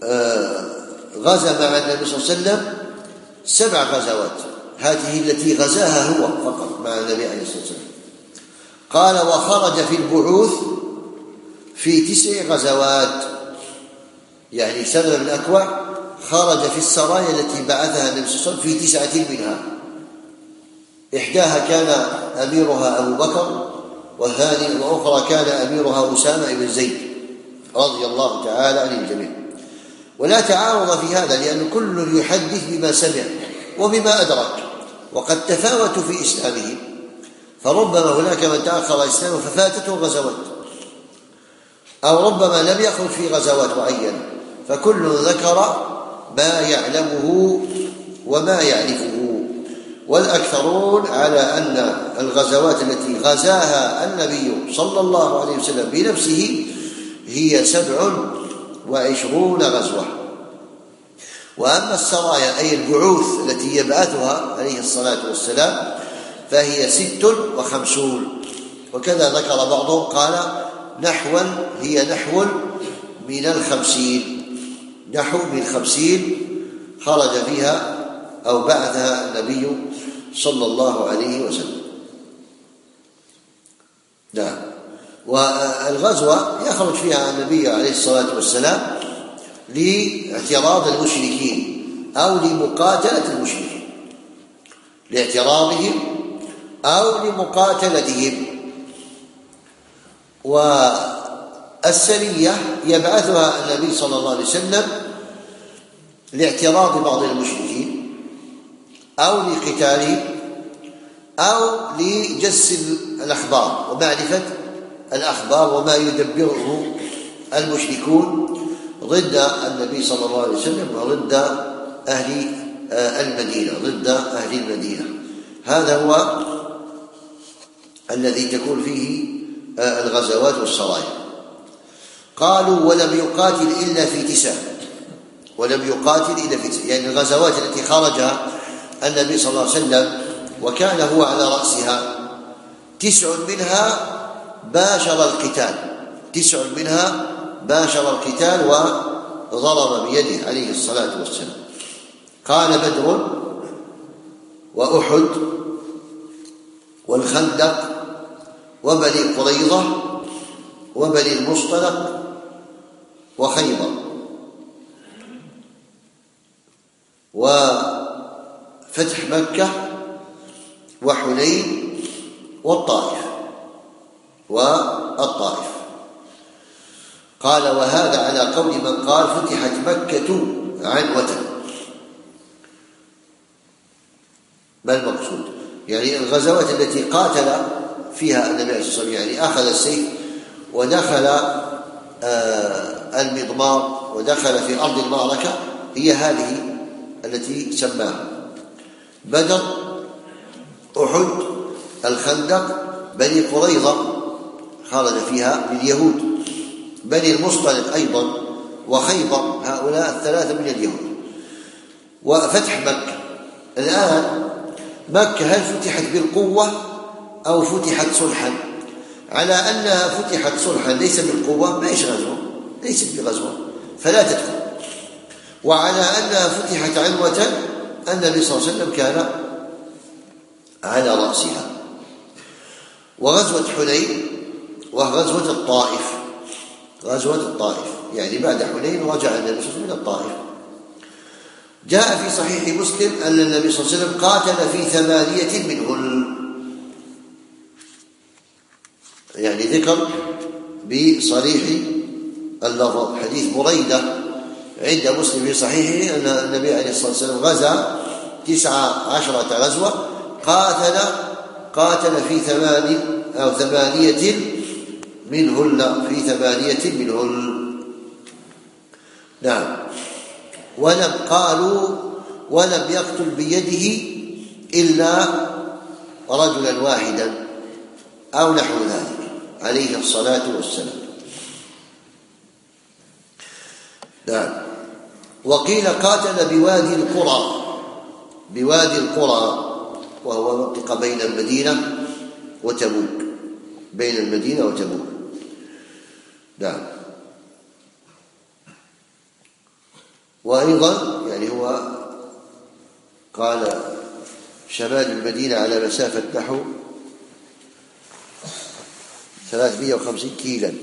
Speaker 1: غزا مع النبي صلى الله عليه وسلم سبع غزوات، هذه التي غزاها هو فقط مع النبي عليه الصلاة والسلام. قال وخرج في البعوث في تسع غزوات، يعني سلمة بن الأكوع خرج في السرايا التي بعثها النبي صلى الله عليه وسلم في تسعة منها، إحداها كان أميرها أبو بكر، والثاني وأخرى كان أميرها أسامة بن زيد رضي الله تعالى عن الجميع. ولا تعارض في هذا، لأن كل يحدث بما سمع وبما أدرك، وقد تفاوتوا في إسلامهم، فربما هناك من تأخر إسلامه ففاتته غزوات، أو ربما لم يخرج في غزوات معينة، فكل ذكر ما يعلمه وما يعرفه. والأكثرون على أن الغزوات التي غزاها النبي صلى الله عليه وسلم بنفسه هي سبع وعشرون غزوة. وأما السرايا أي البعوث التي يبعثها عليه الصلاة والسلام فهي ست وخمسون، وكذا ذكر بعضهم قال نحو هي نحو من الخمسين، نحو من الخمسين خرج فيها أو بعثها النبي صلى الله عليه وسلم. نعم. والغزوة يخرج فيها النبي عليه الصلاة والسلام لاعتراض المشركين أو لمقاتلة المشركين، لاعتراضهم أو لمقاتلتهم. والسرية يبعثها النبي صلى الله عليه وسلم لاعتراض بعض المشركين أو لقتالهم أو لجس الأخبار ومعرفة الأخبار وما يدبره المشركون ضد النبي صلى الله عليه وسلم وضد أهل المدينة ضد أهل المدينة. هذا هو الذي تكون فيه الغزوات والسرايا. قالوا ولم يقاتل إلا في تسع، ولم يقاتل إلا في تسع، يعني الغزوات التي خرجها النبي صلى الله عليه وسلم وكان هو على رأسها تسع منها باشر القتال، تسع منها باشر القتال وضرب بيده عليه الصلاة والسلام. قال بدر وأحد والخندق وبني قريظة وبني المصطلق وخيبر وفتح مكة وحنين والطائف والطائف. قال وهذا على قول من قال فتحت مكة عنوة. ما المقصود؟ يعني الغزوات التي قاتل فيها النبي عليه الصلاة والسلام، يعني أخذ السيف ودخل المضمار ودخل في أرض المعركة، هي هذه التي سماها بدر، أحد، الخندق، بني قريظة خرج فيها من اليهود، بني المصطلق أيضا، وخيبر، هؤلاء الثلاثة من اليهود، وفتح مكة. الآن مكة هل فتحت بالقوة أو فتحت صلحا؟ على أنها فتحت صلحا ليس بالقوة ما إيش غزوة، ليست بغزوة فلا تدخل. وعلى أنها فتحت عنوة النبي صلى الله عليه وسلم كان على رأسها. وغزوة حنين وغزوة الطائف، غزوة الطائف يعني بعد حنين رجع النبي صلى الله عليه وسلم من الطائف. جاء في صحيح مسلم أن النبي صلى الله عليه وسلم قاتل في ثمانية منهن، يعني ذكر بصريح اللفظ. حديث بريدة عند مسلم في صحيحه أن النبي عليه الصلاة والسلام غزا تسع عشرة غزوة، قاتل قاتل في ثمان أو ثمانية منهن، في ثمانية منهن. نعم. ولم قالوا ولم يقتل بيده إلا رجلا واحدا أو نحو ذلك عليه الصلاة والسلام. نعم. وقيل قاتل بوادي القرى، بوادي القرى وهو منطقة بين المدينة وتبوك، بين المدينة وتبوك. نعم. وأيضا يعني هو قال شمال المدينة على مسافة نحو ثلاثمائة وخمسين كيلا.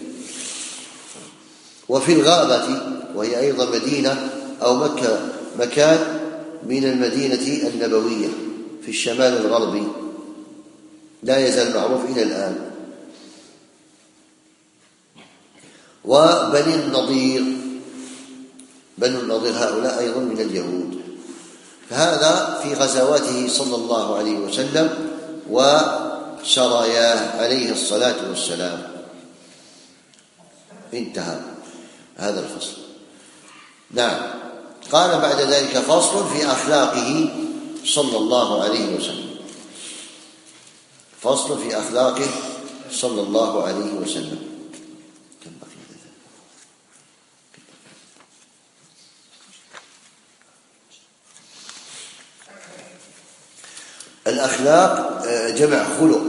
Speaker 1: وفي الغابة وهي أيضا مدينة أو مكة مكان من المدينة النبوية في الشمال الغربي لا يزال معروف إلى الآن. وبني النضير، بنو النضير هؤلاء أيضا من اليهود. فهذا في غزواته صلى الله عليه وسلم وسراياه عليه الصلاة والسلام. انتهى هذا الفصل. نعم. قال بعد ذلك فصل في أخلاقه صلى الله عليه وسلم. فصل في أخلاقه صلى الله عليه وسلم. الأخلاق جمع خلق،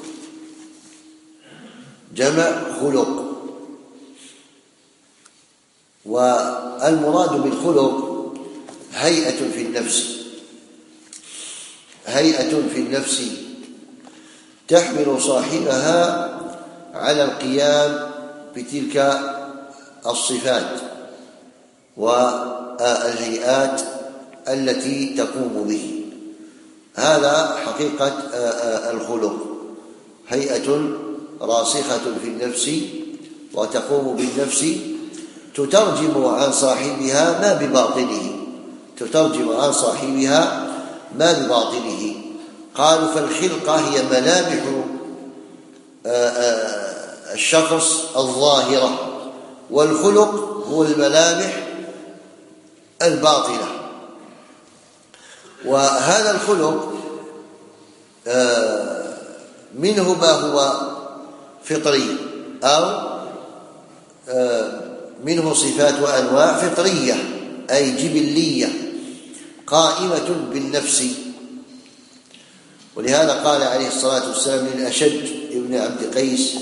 Speaker 1: جمع خلق. والمراد بالخلق هيئة في النفس، هيئة في النفس تحمل صاحبها على القيام بتلك الصفات والهيئات التي تقوم به. هذا حقيقة الخلق، هيئة راسخة في النفس وتقوم بالنفس، تترجم عن صاحبها ما بباطنه، تترجم عن صاحبها ما بباطنه. قالوا فالخلقة هي ملامح الشخص الظاهرة، والخلق هو الملامح الباطنة. وهذا الخلق منه ما هو فطري أو منه صفات وأنواع فطرية أي جبلية قائمة بالنفس. ولهذا قال عليه الصلاة والسلام للأشج ابن عبد قيس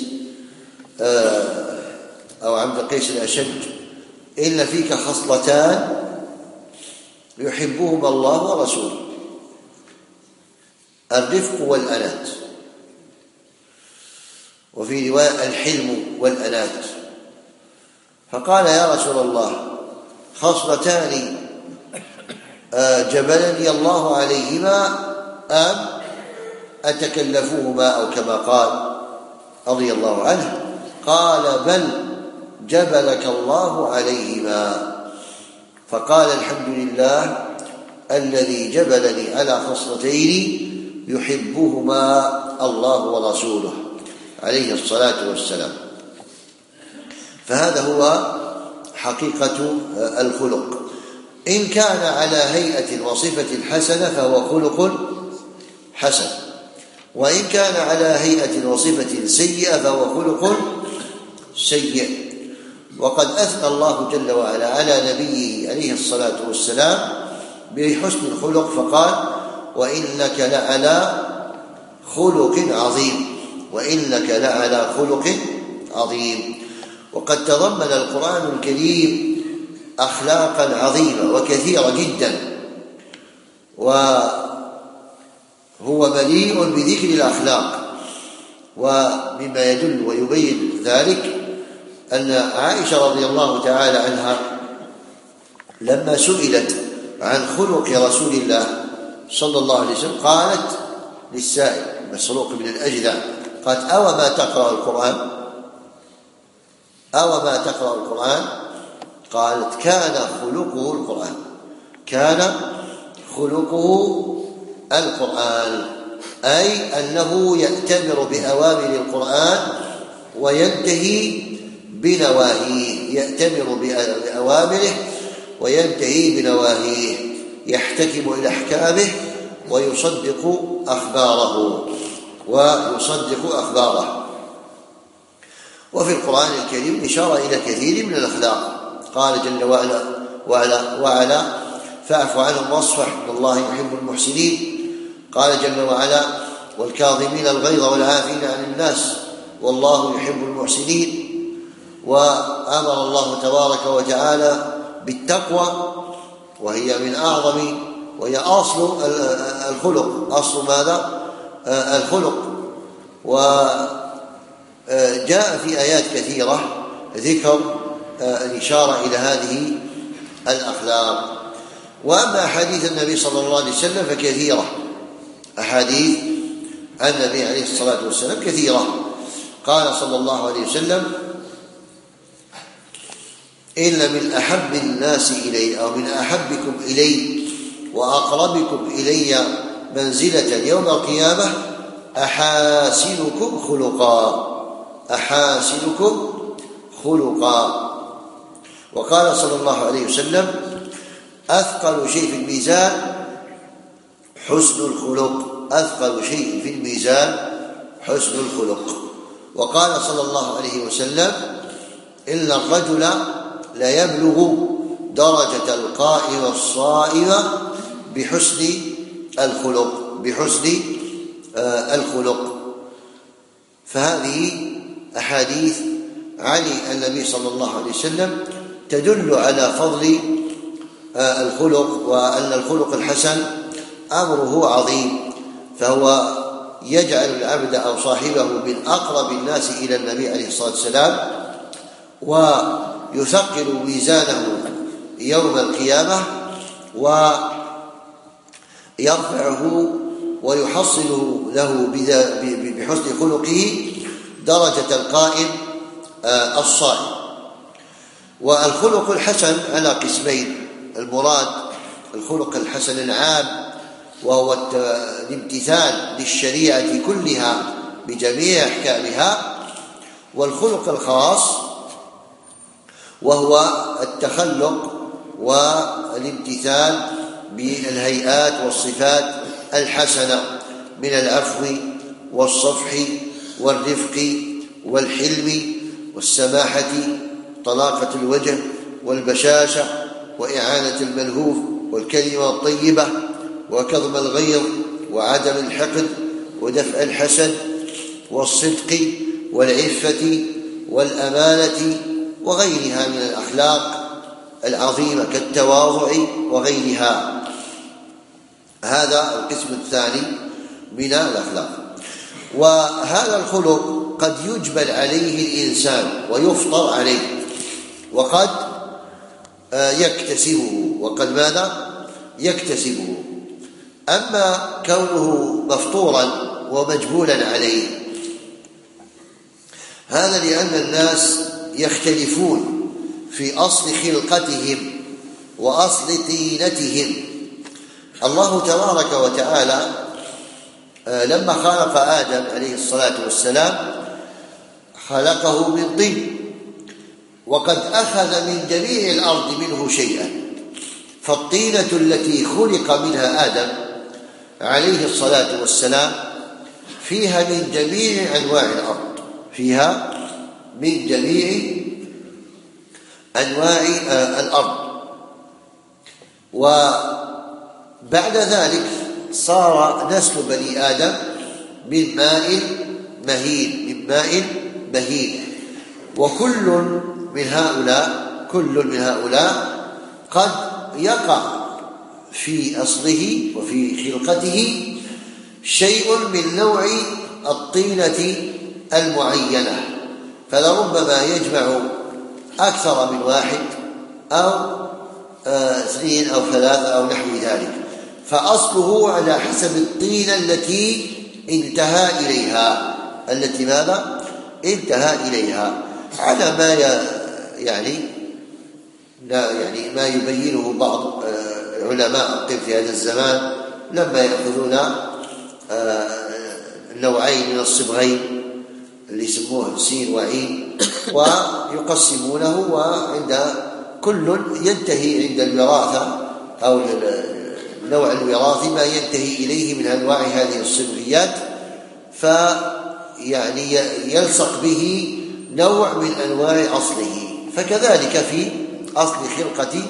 Speaker 1: أو عبد قيس الأشج: إن فيك خصلتان يحبهما الله ورسوله، الرفق والأنات، وفي رواية الحلم والأنات. فقال يا رسول الله خصلتان جبلني الله عليهما أم أتكلفوهما أو كما قال رضي الله عنه؟ قال بل جبلك الله عليهما. فقال الحمد لله الذي جبلني على خصلتين يحبهما الله ورسوله عليه الصلاة والسلام. فهذا هو حقيقة الخلق. إن كان على هيئة وصفة حسنة فهو خلق حسن، وإن كان على هيئة وصفة سيئة فهو خلق سيء. وقد أثنى الله جل وعلا على نبيه عليه الصلاة والسلام بحسن الخلق فقال: وإنك لعلى خلق عظيم، وإنك لعلى خلق عظيم. وقد تضمن القرآن الكريم أخلاقا عظيمة وكثيرة جدا، وهو مليء بذكر الأخلاق. ومما يدل ويبين ذلك أن عائشة رضي الله تعالى عنها لما سئلت عن خلق رسول الله صلى الله عليه وسلم قالت للسائل مسروق بن الأجدع قالت: أو ما تقرأ القرآن؟ أو ما تقرأ القرآن؟ قالت: كان خلقه القرآن، كان خلقه القرآن، أي أنه يأتمر بأوامر القرآن وينتهي بنواهيه، يأتمر بأوامره وينتهي بنواهيه، يحتكم إلى أحكامه ويصدق أخباره ويصدق أخباره. وفي القرآن الكريم إشارة إلى كثير من الأخلاق. قال جل وعلا وعلا, وعلا فاعف عنهم واصفح إن الله يحب المحسنين. قال جل وعلا: والكاظمين الغيظ والعافين عن الناس والله يحب المحسنين. وأمر الله تبارك وتعالى بالتقوى وهي من أعظم، وهي أصل الخلق، أصل ماذا؟ الخلق. وجاء في آيات كثيرة ذكر الإشارة إلى هذه الأخلاق. وأما أحاديث النبي صلى الله عليه وسلم فكثيرة، أحاديث النبي عليه الصلاة والسلام كثيرة. قال صلى الله عليه وسلم: إن من أحب الناس إلي أو من أحبكم إلي وأقربكم إلي منزلة يوم القيامة أحاسنكم خلقا، أحاسنكم خلقا. وقال صلى الله عليه وسلم: أثقل شيء في الميزان حسن الخلق، أثقل شيء في الميزان حسن الخلق. وقال صلى الله عليه وسلم: إن الرجل لا يبلغ درجة القائم الصائم بحسن الخلق، بحسن الخلق. فهذه أحاديث عن النبي صلى الله عليه وسلم تدل على فضل الخلق، وأن الخلق الحسن أمره عظيم، فهو يجعل العبد أو صاحبه من أقرب الناس إلى النبي عليه الصلاة والسلام، ويثقل ميزانه يوم القيامة، ويرفعه ويحصل له بحسن خلقه درجة القائم الصائم. والخلق الحسن على قسمين: المراد الخلق الحسن العام وهو الامتثال للشريعة كلها بجميع أحكامها، والخلق الخاص وهو التخلق والامتثال بالهيئات والصفات الحسنة من العفو والصفح والرفق والحلم والسماحة، طلاقة الوجه والبشاشة وإعانة الملهوف والكلمة الطيبة وكظم الغيظ وعدم الحقد ودفع الحسد والصدق والعفة والأمانة وغيرها من الأخلاق العظيمة كالتواضع وغيرها. هذا القسم الثاني من الأخلاق. وهذا الخلق قد يجبل عليه الإنسان ويفطر عليه، وقد يكتسبه، وقد ماذا؟ يكتسبه. أما كونه مفطورا ومجبولا عليه، هذا لأن الناس يختلفون في أصل خلقتهم وأصل طينتهم. الله تبارك وتعالى لما خلق آدم عليه الصلاة والسلام خلقه من طين، وقد أخذ من جميع الأرض منه شيئا. فالطينة التي خلق منها آدم عليه الصلاة والسلام فيها من جميع أنواع الأرض، فيها من جميع أنواع الأرض. وبعد ذلك صار نسل بني آدم من ماء مهين، من ماء مهين. وكل من هؤلاء كل من هؤلاء قد يقع في أصله وفي خلقته شيء من نوع الطينة المعينة، فلربما يجمع أكثر من واحد أو اثنين أو ثلاثة أو نحو ذلك، فأصله على حسب الطينة التي انتهى إليها، التي ماذا؟ انتهى إليها، على ما يعني لا يعني ما يبينه بعض علماء الطب في هذا الزمان لما يأخذون نوعين من الصبغين اللي يسموه سين وعين ويقسمونه، وعند كل ينتهي عند الوراثة أو النوع الوراثي ما ينتهي إليه من أنواع هذه الصبغيات، فيعني يلصق به نوع من أنواع أصله. فكذلك في أصل خلقة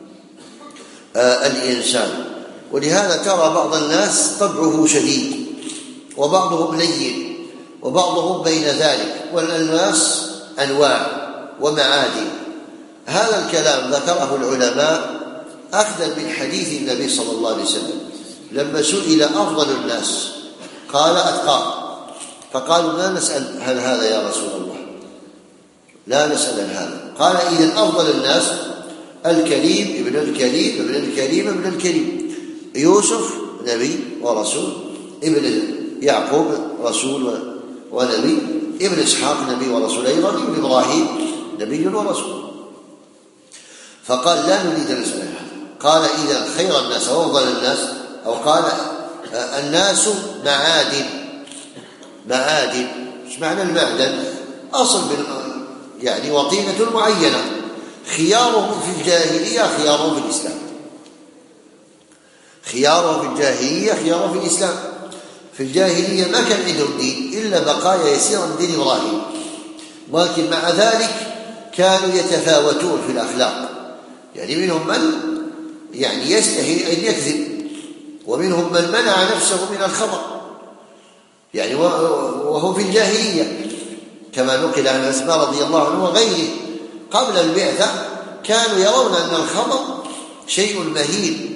Speaker 1: الإنسان. ولهذا ترى بعض الناس طبعه شديد وبعضهم لين وبعضهم بين ذلك، والناس أنواع ومعادن. هذا الكلام ذكره العلماء أخذا من حديث النبي صلى الله عليه وسلم لما سئل أفضل الناس قال أتقاكم، فقالوا لا نسأل هل هذا يا رسول الله، لا نسأل عن هذا. قال إذن أفضل الناس الكريم ابن الكريم ابن الكريم ابن الكريم، يوسف نبي ورسول، ابن يعقوب رسول ونبي، ابن إسحاق نبي ورسول أيضا، ابن إبراهيم نبي ورسول. فقال لا نريد أن نسأل هذا. قال إذن خير الناس أو أفضل الناس، أو قال الناس معادن. معادن ايش معنى المعدن؟ أصل يعني وطينة معينة، خيارهم في الجاهلية خيارهم في الإسلام، خيارهم في الجاهلية خيارهم في الإسلام. في الجاهلية ما كان عندهم دين إلا بقايا يسيرة من دين إبراهيم، ولكن مع ذلك كانوا يتفاوتون في الأخلاق، يعني منهم من يعني يستحي أن يكذب، ومنهم من منع نفسه من الخطأ، يعني وهو في الجاهلية، كما نقل عن أسماء رضي الله عنه وغيره قبل البعثة كانوا يرون أن الخطأ شيء مهين.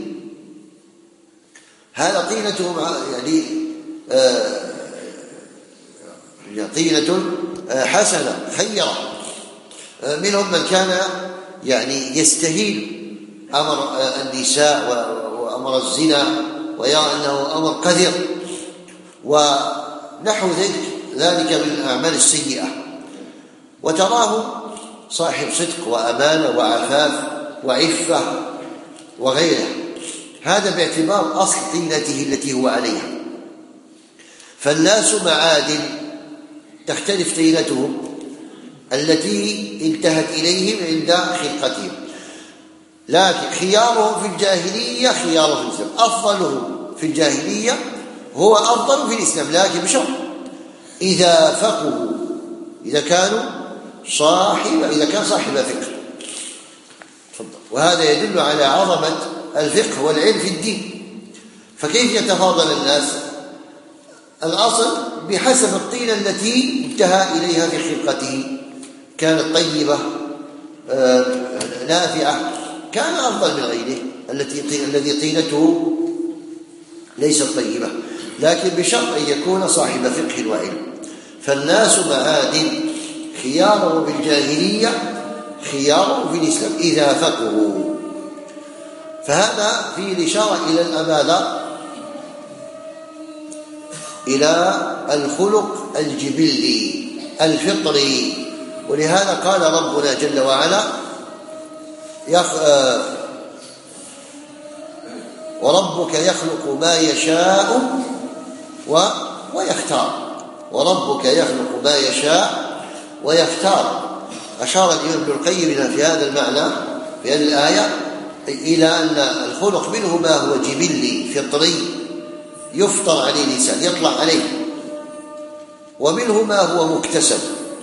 Speaker 1: هذا طينتهم يعني آه طينة حسنة خيرة. آه منهم من كان يعني يستهين أمر النساء وأمر الزنا ويرى أنه أمر قذر ونحو ذلك من الأعمال السيئة، وتراه صاحب صدق وأمانة وعفاف وعفة وغيره، هذا باعتبار أصل طينته التي هو عليها. فالناس معادن تختلف طينتهم التي انتهت إليهم عند خلقتهم، لكن خيارهم في الجاهلية خيارهم في الإسلام، أفضلهم في الجاهلية هو أفضل في الإسلام، لكن بشرط إذا فقهوا، إذا كانوا صاحب إذا كان صاحب فقه. وهذا يدل على عظمة الفقه والعلم في الدين. فكيف يتفاضل الناس؟ الأصل بحسب الطينة التي انتهى إليها في خلقته، كانت طيبة نافعة كان أفضل من غيره التي الذي طينته ليست طيبة، لكن بشرط أن يكون صاحب فقه وعلم. فالناس معادن، خياره في الجاهلية خياره في الإسلام إذا فقهوا. فهذا فيه الإشارة إلى الأمانة، إلى الخلق الجبلي الفطري. ولهذا قال ربنا جل وعلا يخ... وربك يخلق ما يشاء و... ويختار وربك يخلق ما يشاء ويختار. أشار الإمام ابن القيم في هذا المعنى في هذه الآية إلى أن الخلق منه ما هو جبلي فطري يفطر عليه الإنسان يطلع عليه، ومنه ما هو مكتسب.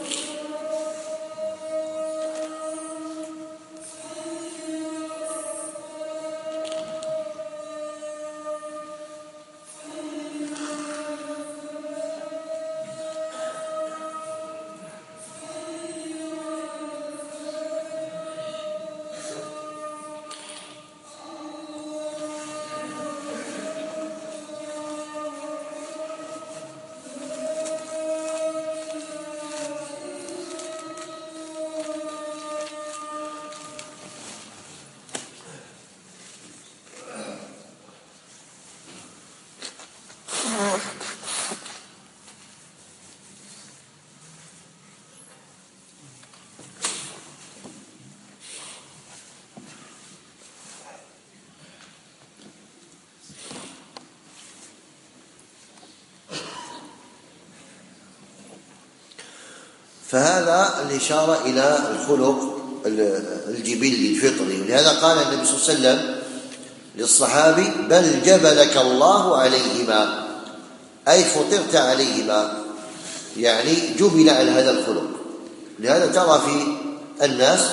Speaker 1: فهذا الإشارة إلى الخلق الجبلي الفطري. ولهذا قال النبي صلى الله عليه وسلم للصحابي: بل جبلك الله عليهما، أي فطرت عليهما، يعني جبل على هذا الخلق. لهذا ترى في الناس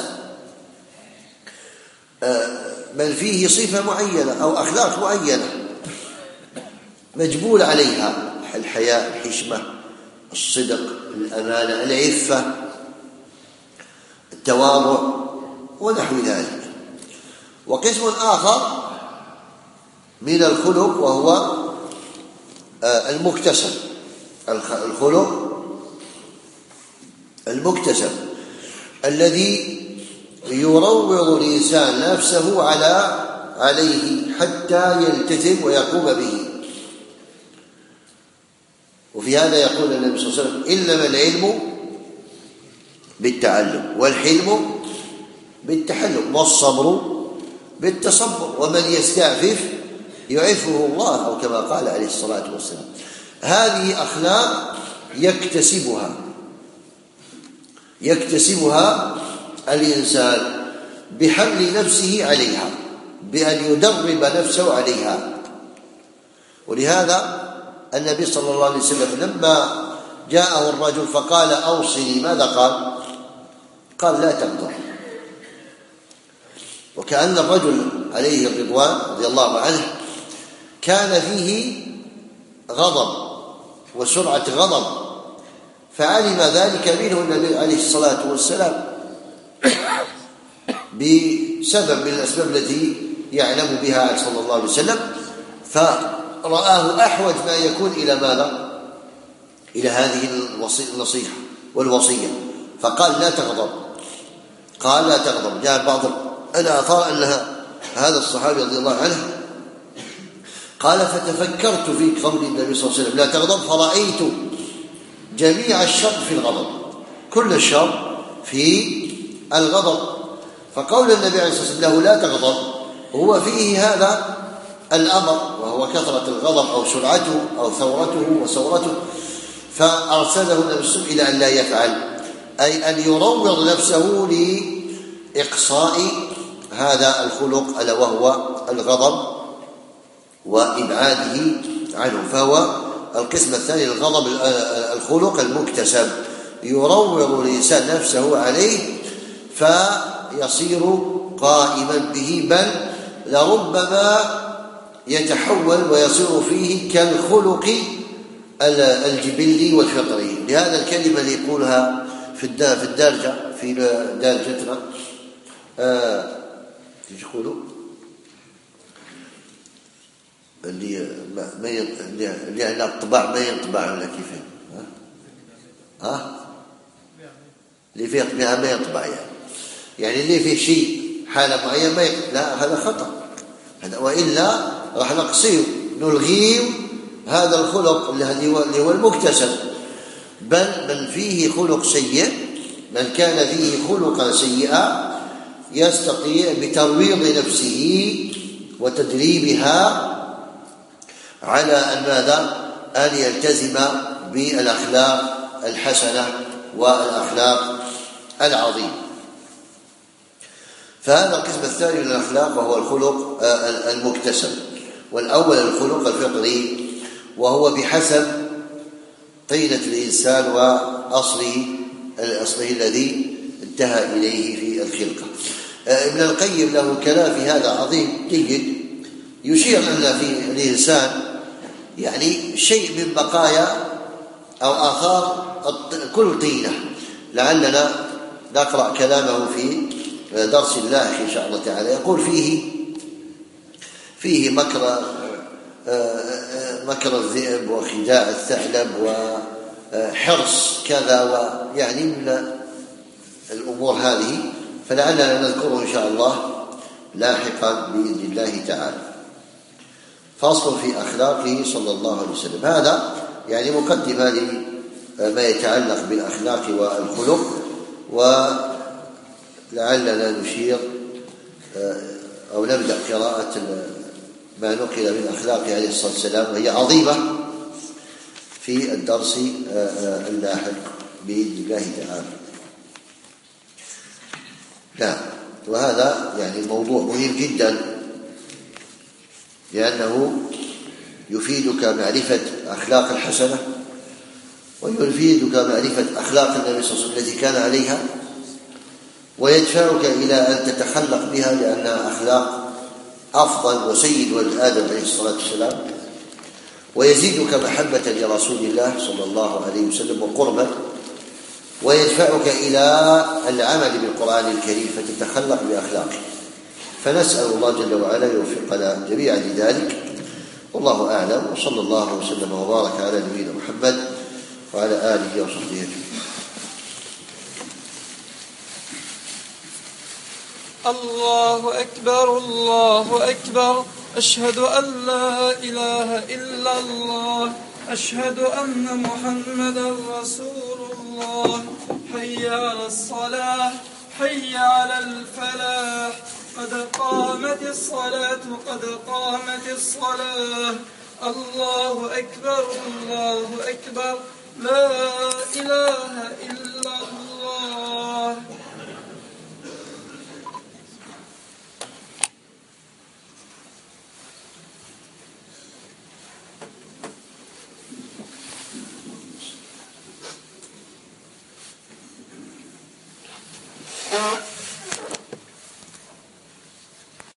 Speaker 1: من فيه صفة معينة أو أخلاق معينة مجبول عليها: الحياء، الحشمة، الصدق، الأمانة، العفة، التواضع ونحو ذلك. وقسم آخر من الخلق وهو المكتسب، الخلق المكتسب الذي يروض الإنسان نفسه على عليه حتى يلتزم ويقوم به. وفي هذا يقول النبي صلى الله عليه وسلم: إنما العلم بالتعلم، والحلم بالتحلم، والصبر بالتصبر، ومن يستعفف يعفه الله، أو كما قال عليه الصلاة والسلام. هذه أخلاق يكتسبها يكتسبها الإنسان بحمل نفسه عليها، بأن يدرب نفسه عليها. ولهذا النبي صلى الله عليه وسلم لما جاءه الرجل فقال: أوصني، ماذا قال؟ قال: لا تغضب. وكأن الرجل عليه الرضوان رضي الله عنه كان فيه غضب وسرعة غضب، فعلم ذلك منه النبي عليه الصلاة والسلام بسبب من الأسباب التي يعلم بها صلى الله عليه وسلم، فرآه أحوج ما يكون إلى ماذا؟ إلى هذه النصيحة والوصية، فقال: لا تغضب. قال: لا تغضب. جاء بعض الآثار أنها هذا الصحابي رضي الله عنه قال: فتفكرت في قول النبي صلى الله عليه وسلم: لا تغضب، فرأيت جميع الشر في الغضب، كل الشر في الغضب. فقول النبي عليه الصلاة والسلام له: لا تغضب، هو فيه هذا الأمر، وهو كثرة الغضب أو سرعته أو ثورته وثورته، فأرسله النبي صلى الله عليه وسلم إلى أن لا يفعل، أي أن يروض نفسه لإقصاء هذا الخلق ألا وهو الغضب وإبعاده عنه. فهو القسم الثاني الغضب، الخلق المكتسب يروض الإنسان نفسه عليه فيصير قائما به، بل لربما يتحول ويصير فيه كالخلق الجبلي والفطري. لهذا الكلمة اللي يقولها في الدارجة في دارجتنا ايش يقولوا؟ اللي ما اللي على الطباع ما ينطبع ولا كيف؟ ها ها اللي فيه طبيعة ما ينطبع، يعني يعني اللي فيه شيء حالة معينة ما ينطبع. لا، هذا خطأ، هذا وإلا راح نقصيه نلغيه هذا الخلق اللي هو المكتسب. بل من فيه خلق سيء، من كان فيه خلقا سيئا يستطيع بترويض نفسه وتدريبها على أن ماذا؟ أن يلتزم بالأخلاق الحسنة والأخلاق العظيمة. فهذا القسم الثاني من الأخلاق وهو الخلق المكتسب. والأول الخلق الفطري، وهو بحسب طينة الإنسان وأصله الأصله الذي انتهى إليه في الخلقة. ابن القيم له كلام في هذا عظيم جيد، يشير أن في الإنسان يعني شيء من بقايا أو آثار كل طينة. لعلنا نقرأ كلامه في درس الله إن شاء الله تعالى. يقول فيه فيه مكر مكر الذئب وخداع الثعلب وحرص كذا، ويعني من الأمور هذه، فلعلنا نذكره إن شاء الله لاحقا بإذن الله تعالى. فصل في أخلاقه صلى الله عليه وسلم. هذا يعني مقدمة لما يتعلق بالأخلاق والخلق، ولعلنا نشير أو نبدأ قراءة ما نقل من أخلاق عليه الصلاة والسلام، وهي عظيمة، في الدرس اللاحق بإذن الله تعالى. نعم. وهذا يعني موضوع مهم جدا، لأنه يفيدك معرفة أخلاق الحسنة، ويفيدك معرفة أخلاق النبي صلى الله عليه وسلم التي كان عليها، ويدفعك إلى أن تتخلق بها، لأنها أخلاق أفضل وسيد ولد آدم عليه الصلاة والسلام، ويزيدك محبة لرسول الله صلى الله عليه وسلم وقربا، ويدفعك إلى العمل بالقرآن الكريم فتتخلق بأخلاقه. فنسأل الله جل وعلا يوفقنا جميعا لذلك، والله أعلم. وصلى الله وسلم وبارك على نبينا محمد وعلى آله وصحبه أجمعين.
Speaker 2: الله أكبر الله أكبر، أشهد أن لا إله إلا الله، أشهد أن محمدا رسول الله. حي على الصلاة حي على الفلاح، قد قامت الصلاة قد قامت الصلاة. الله أكبر الله أكبر، لا إله إلا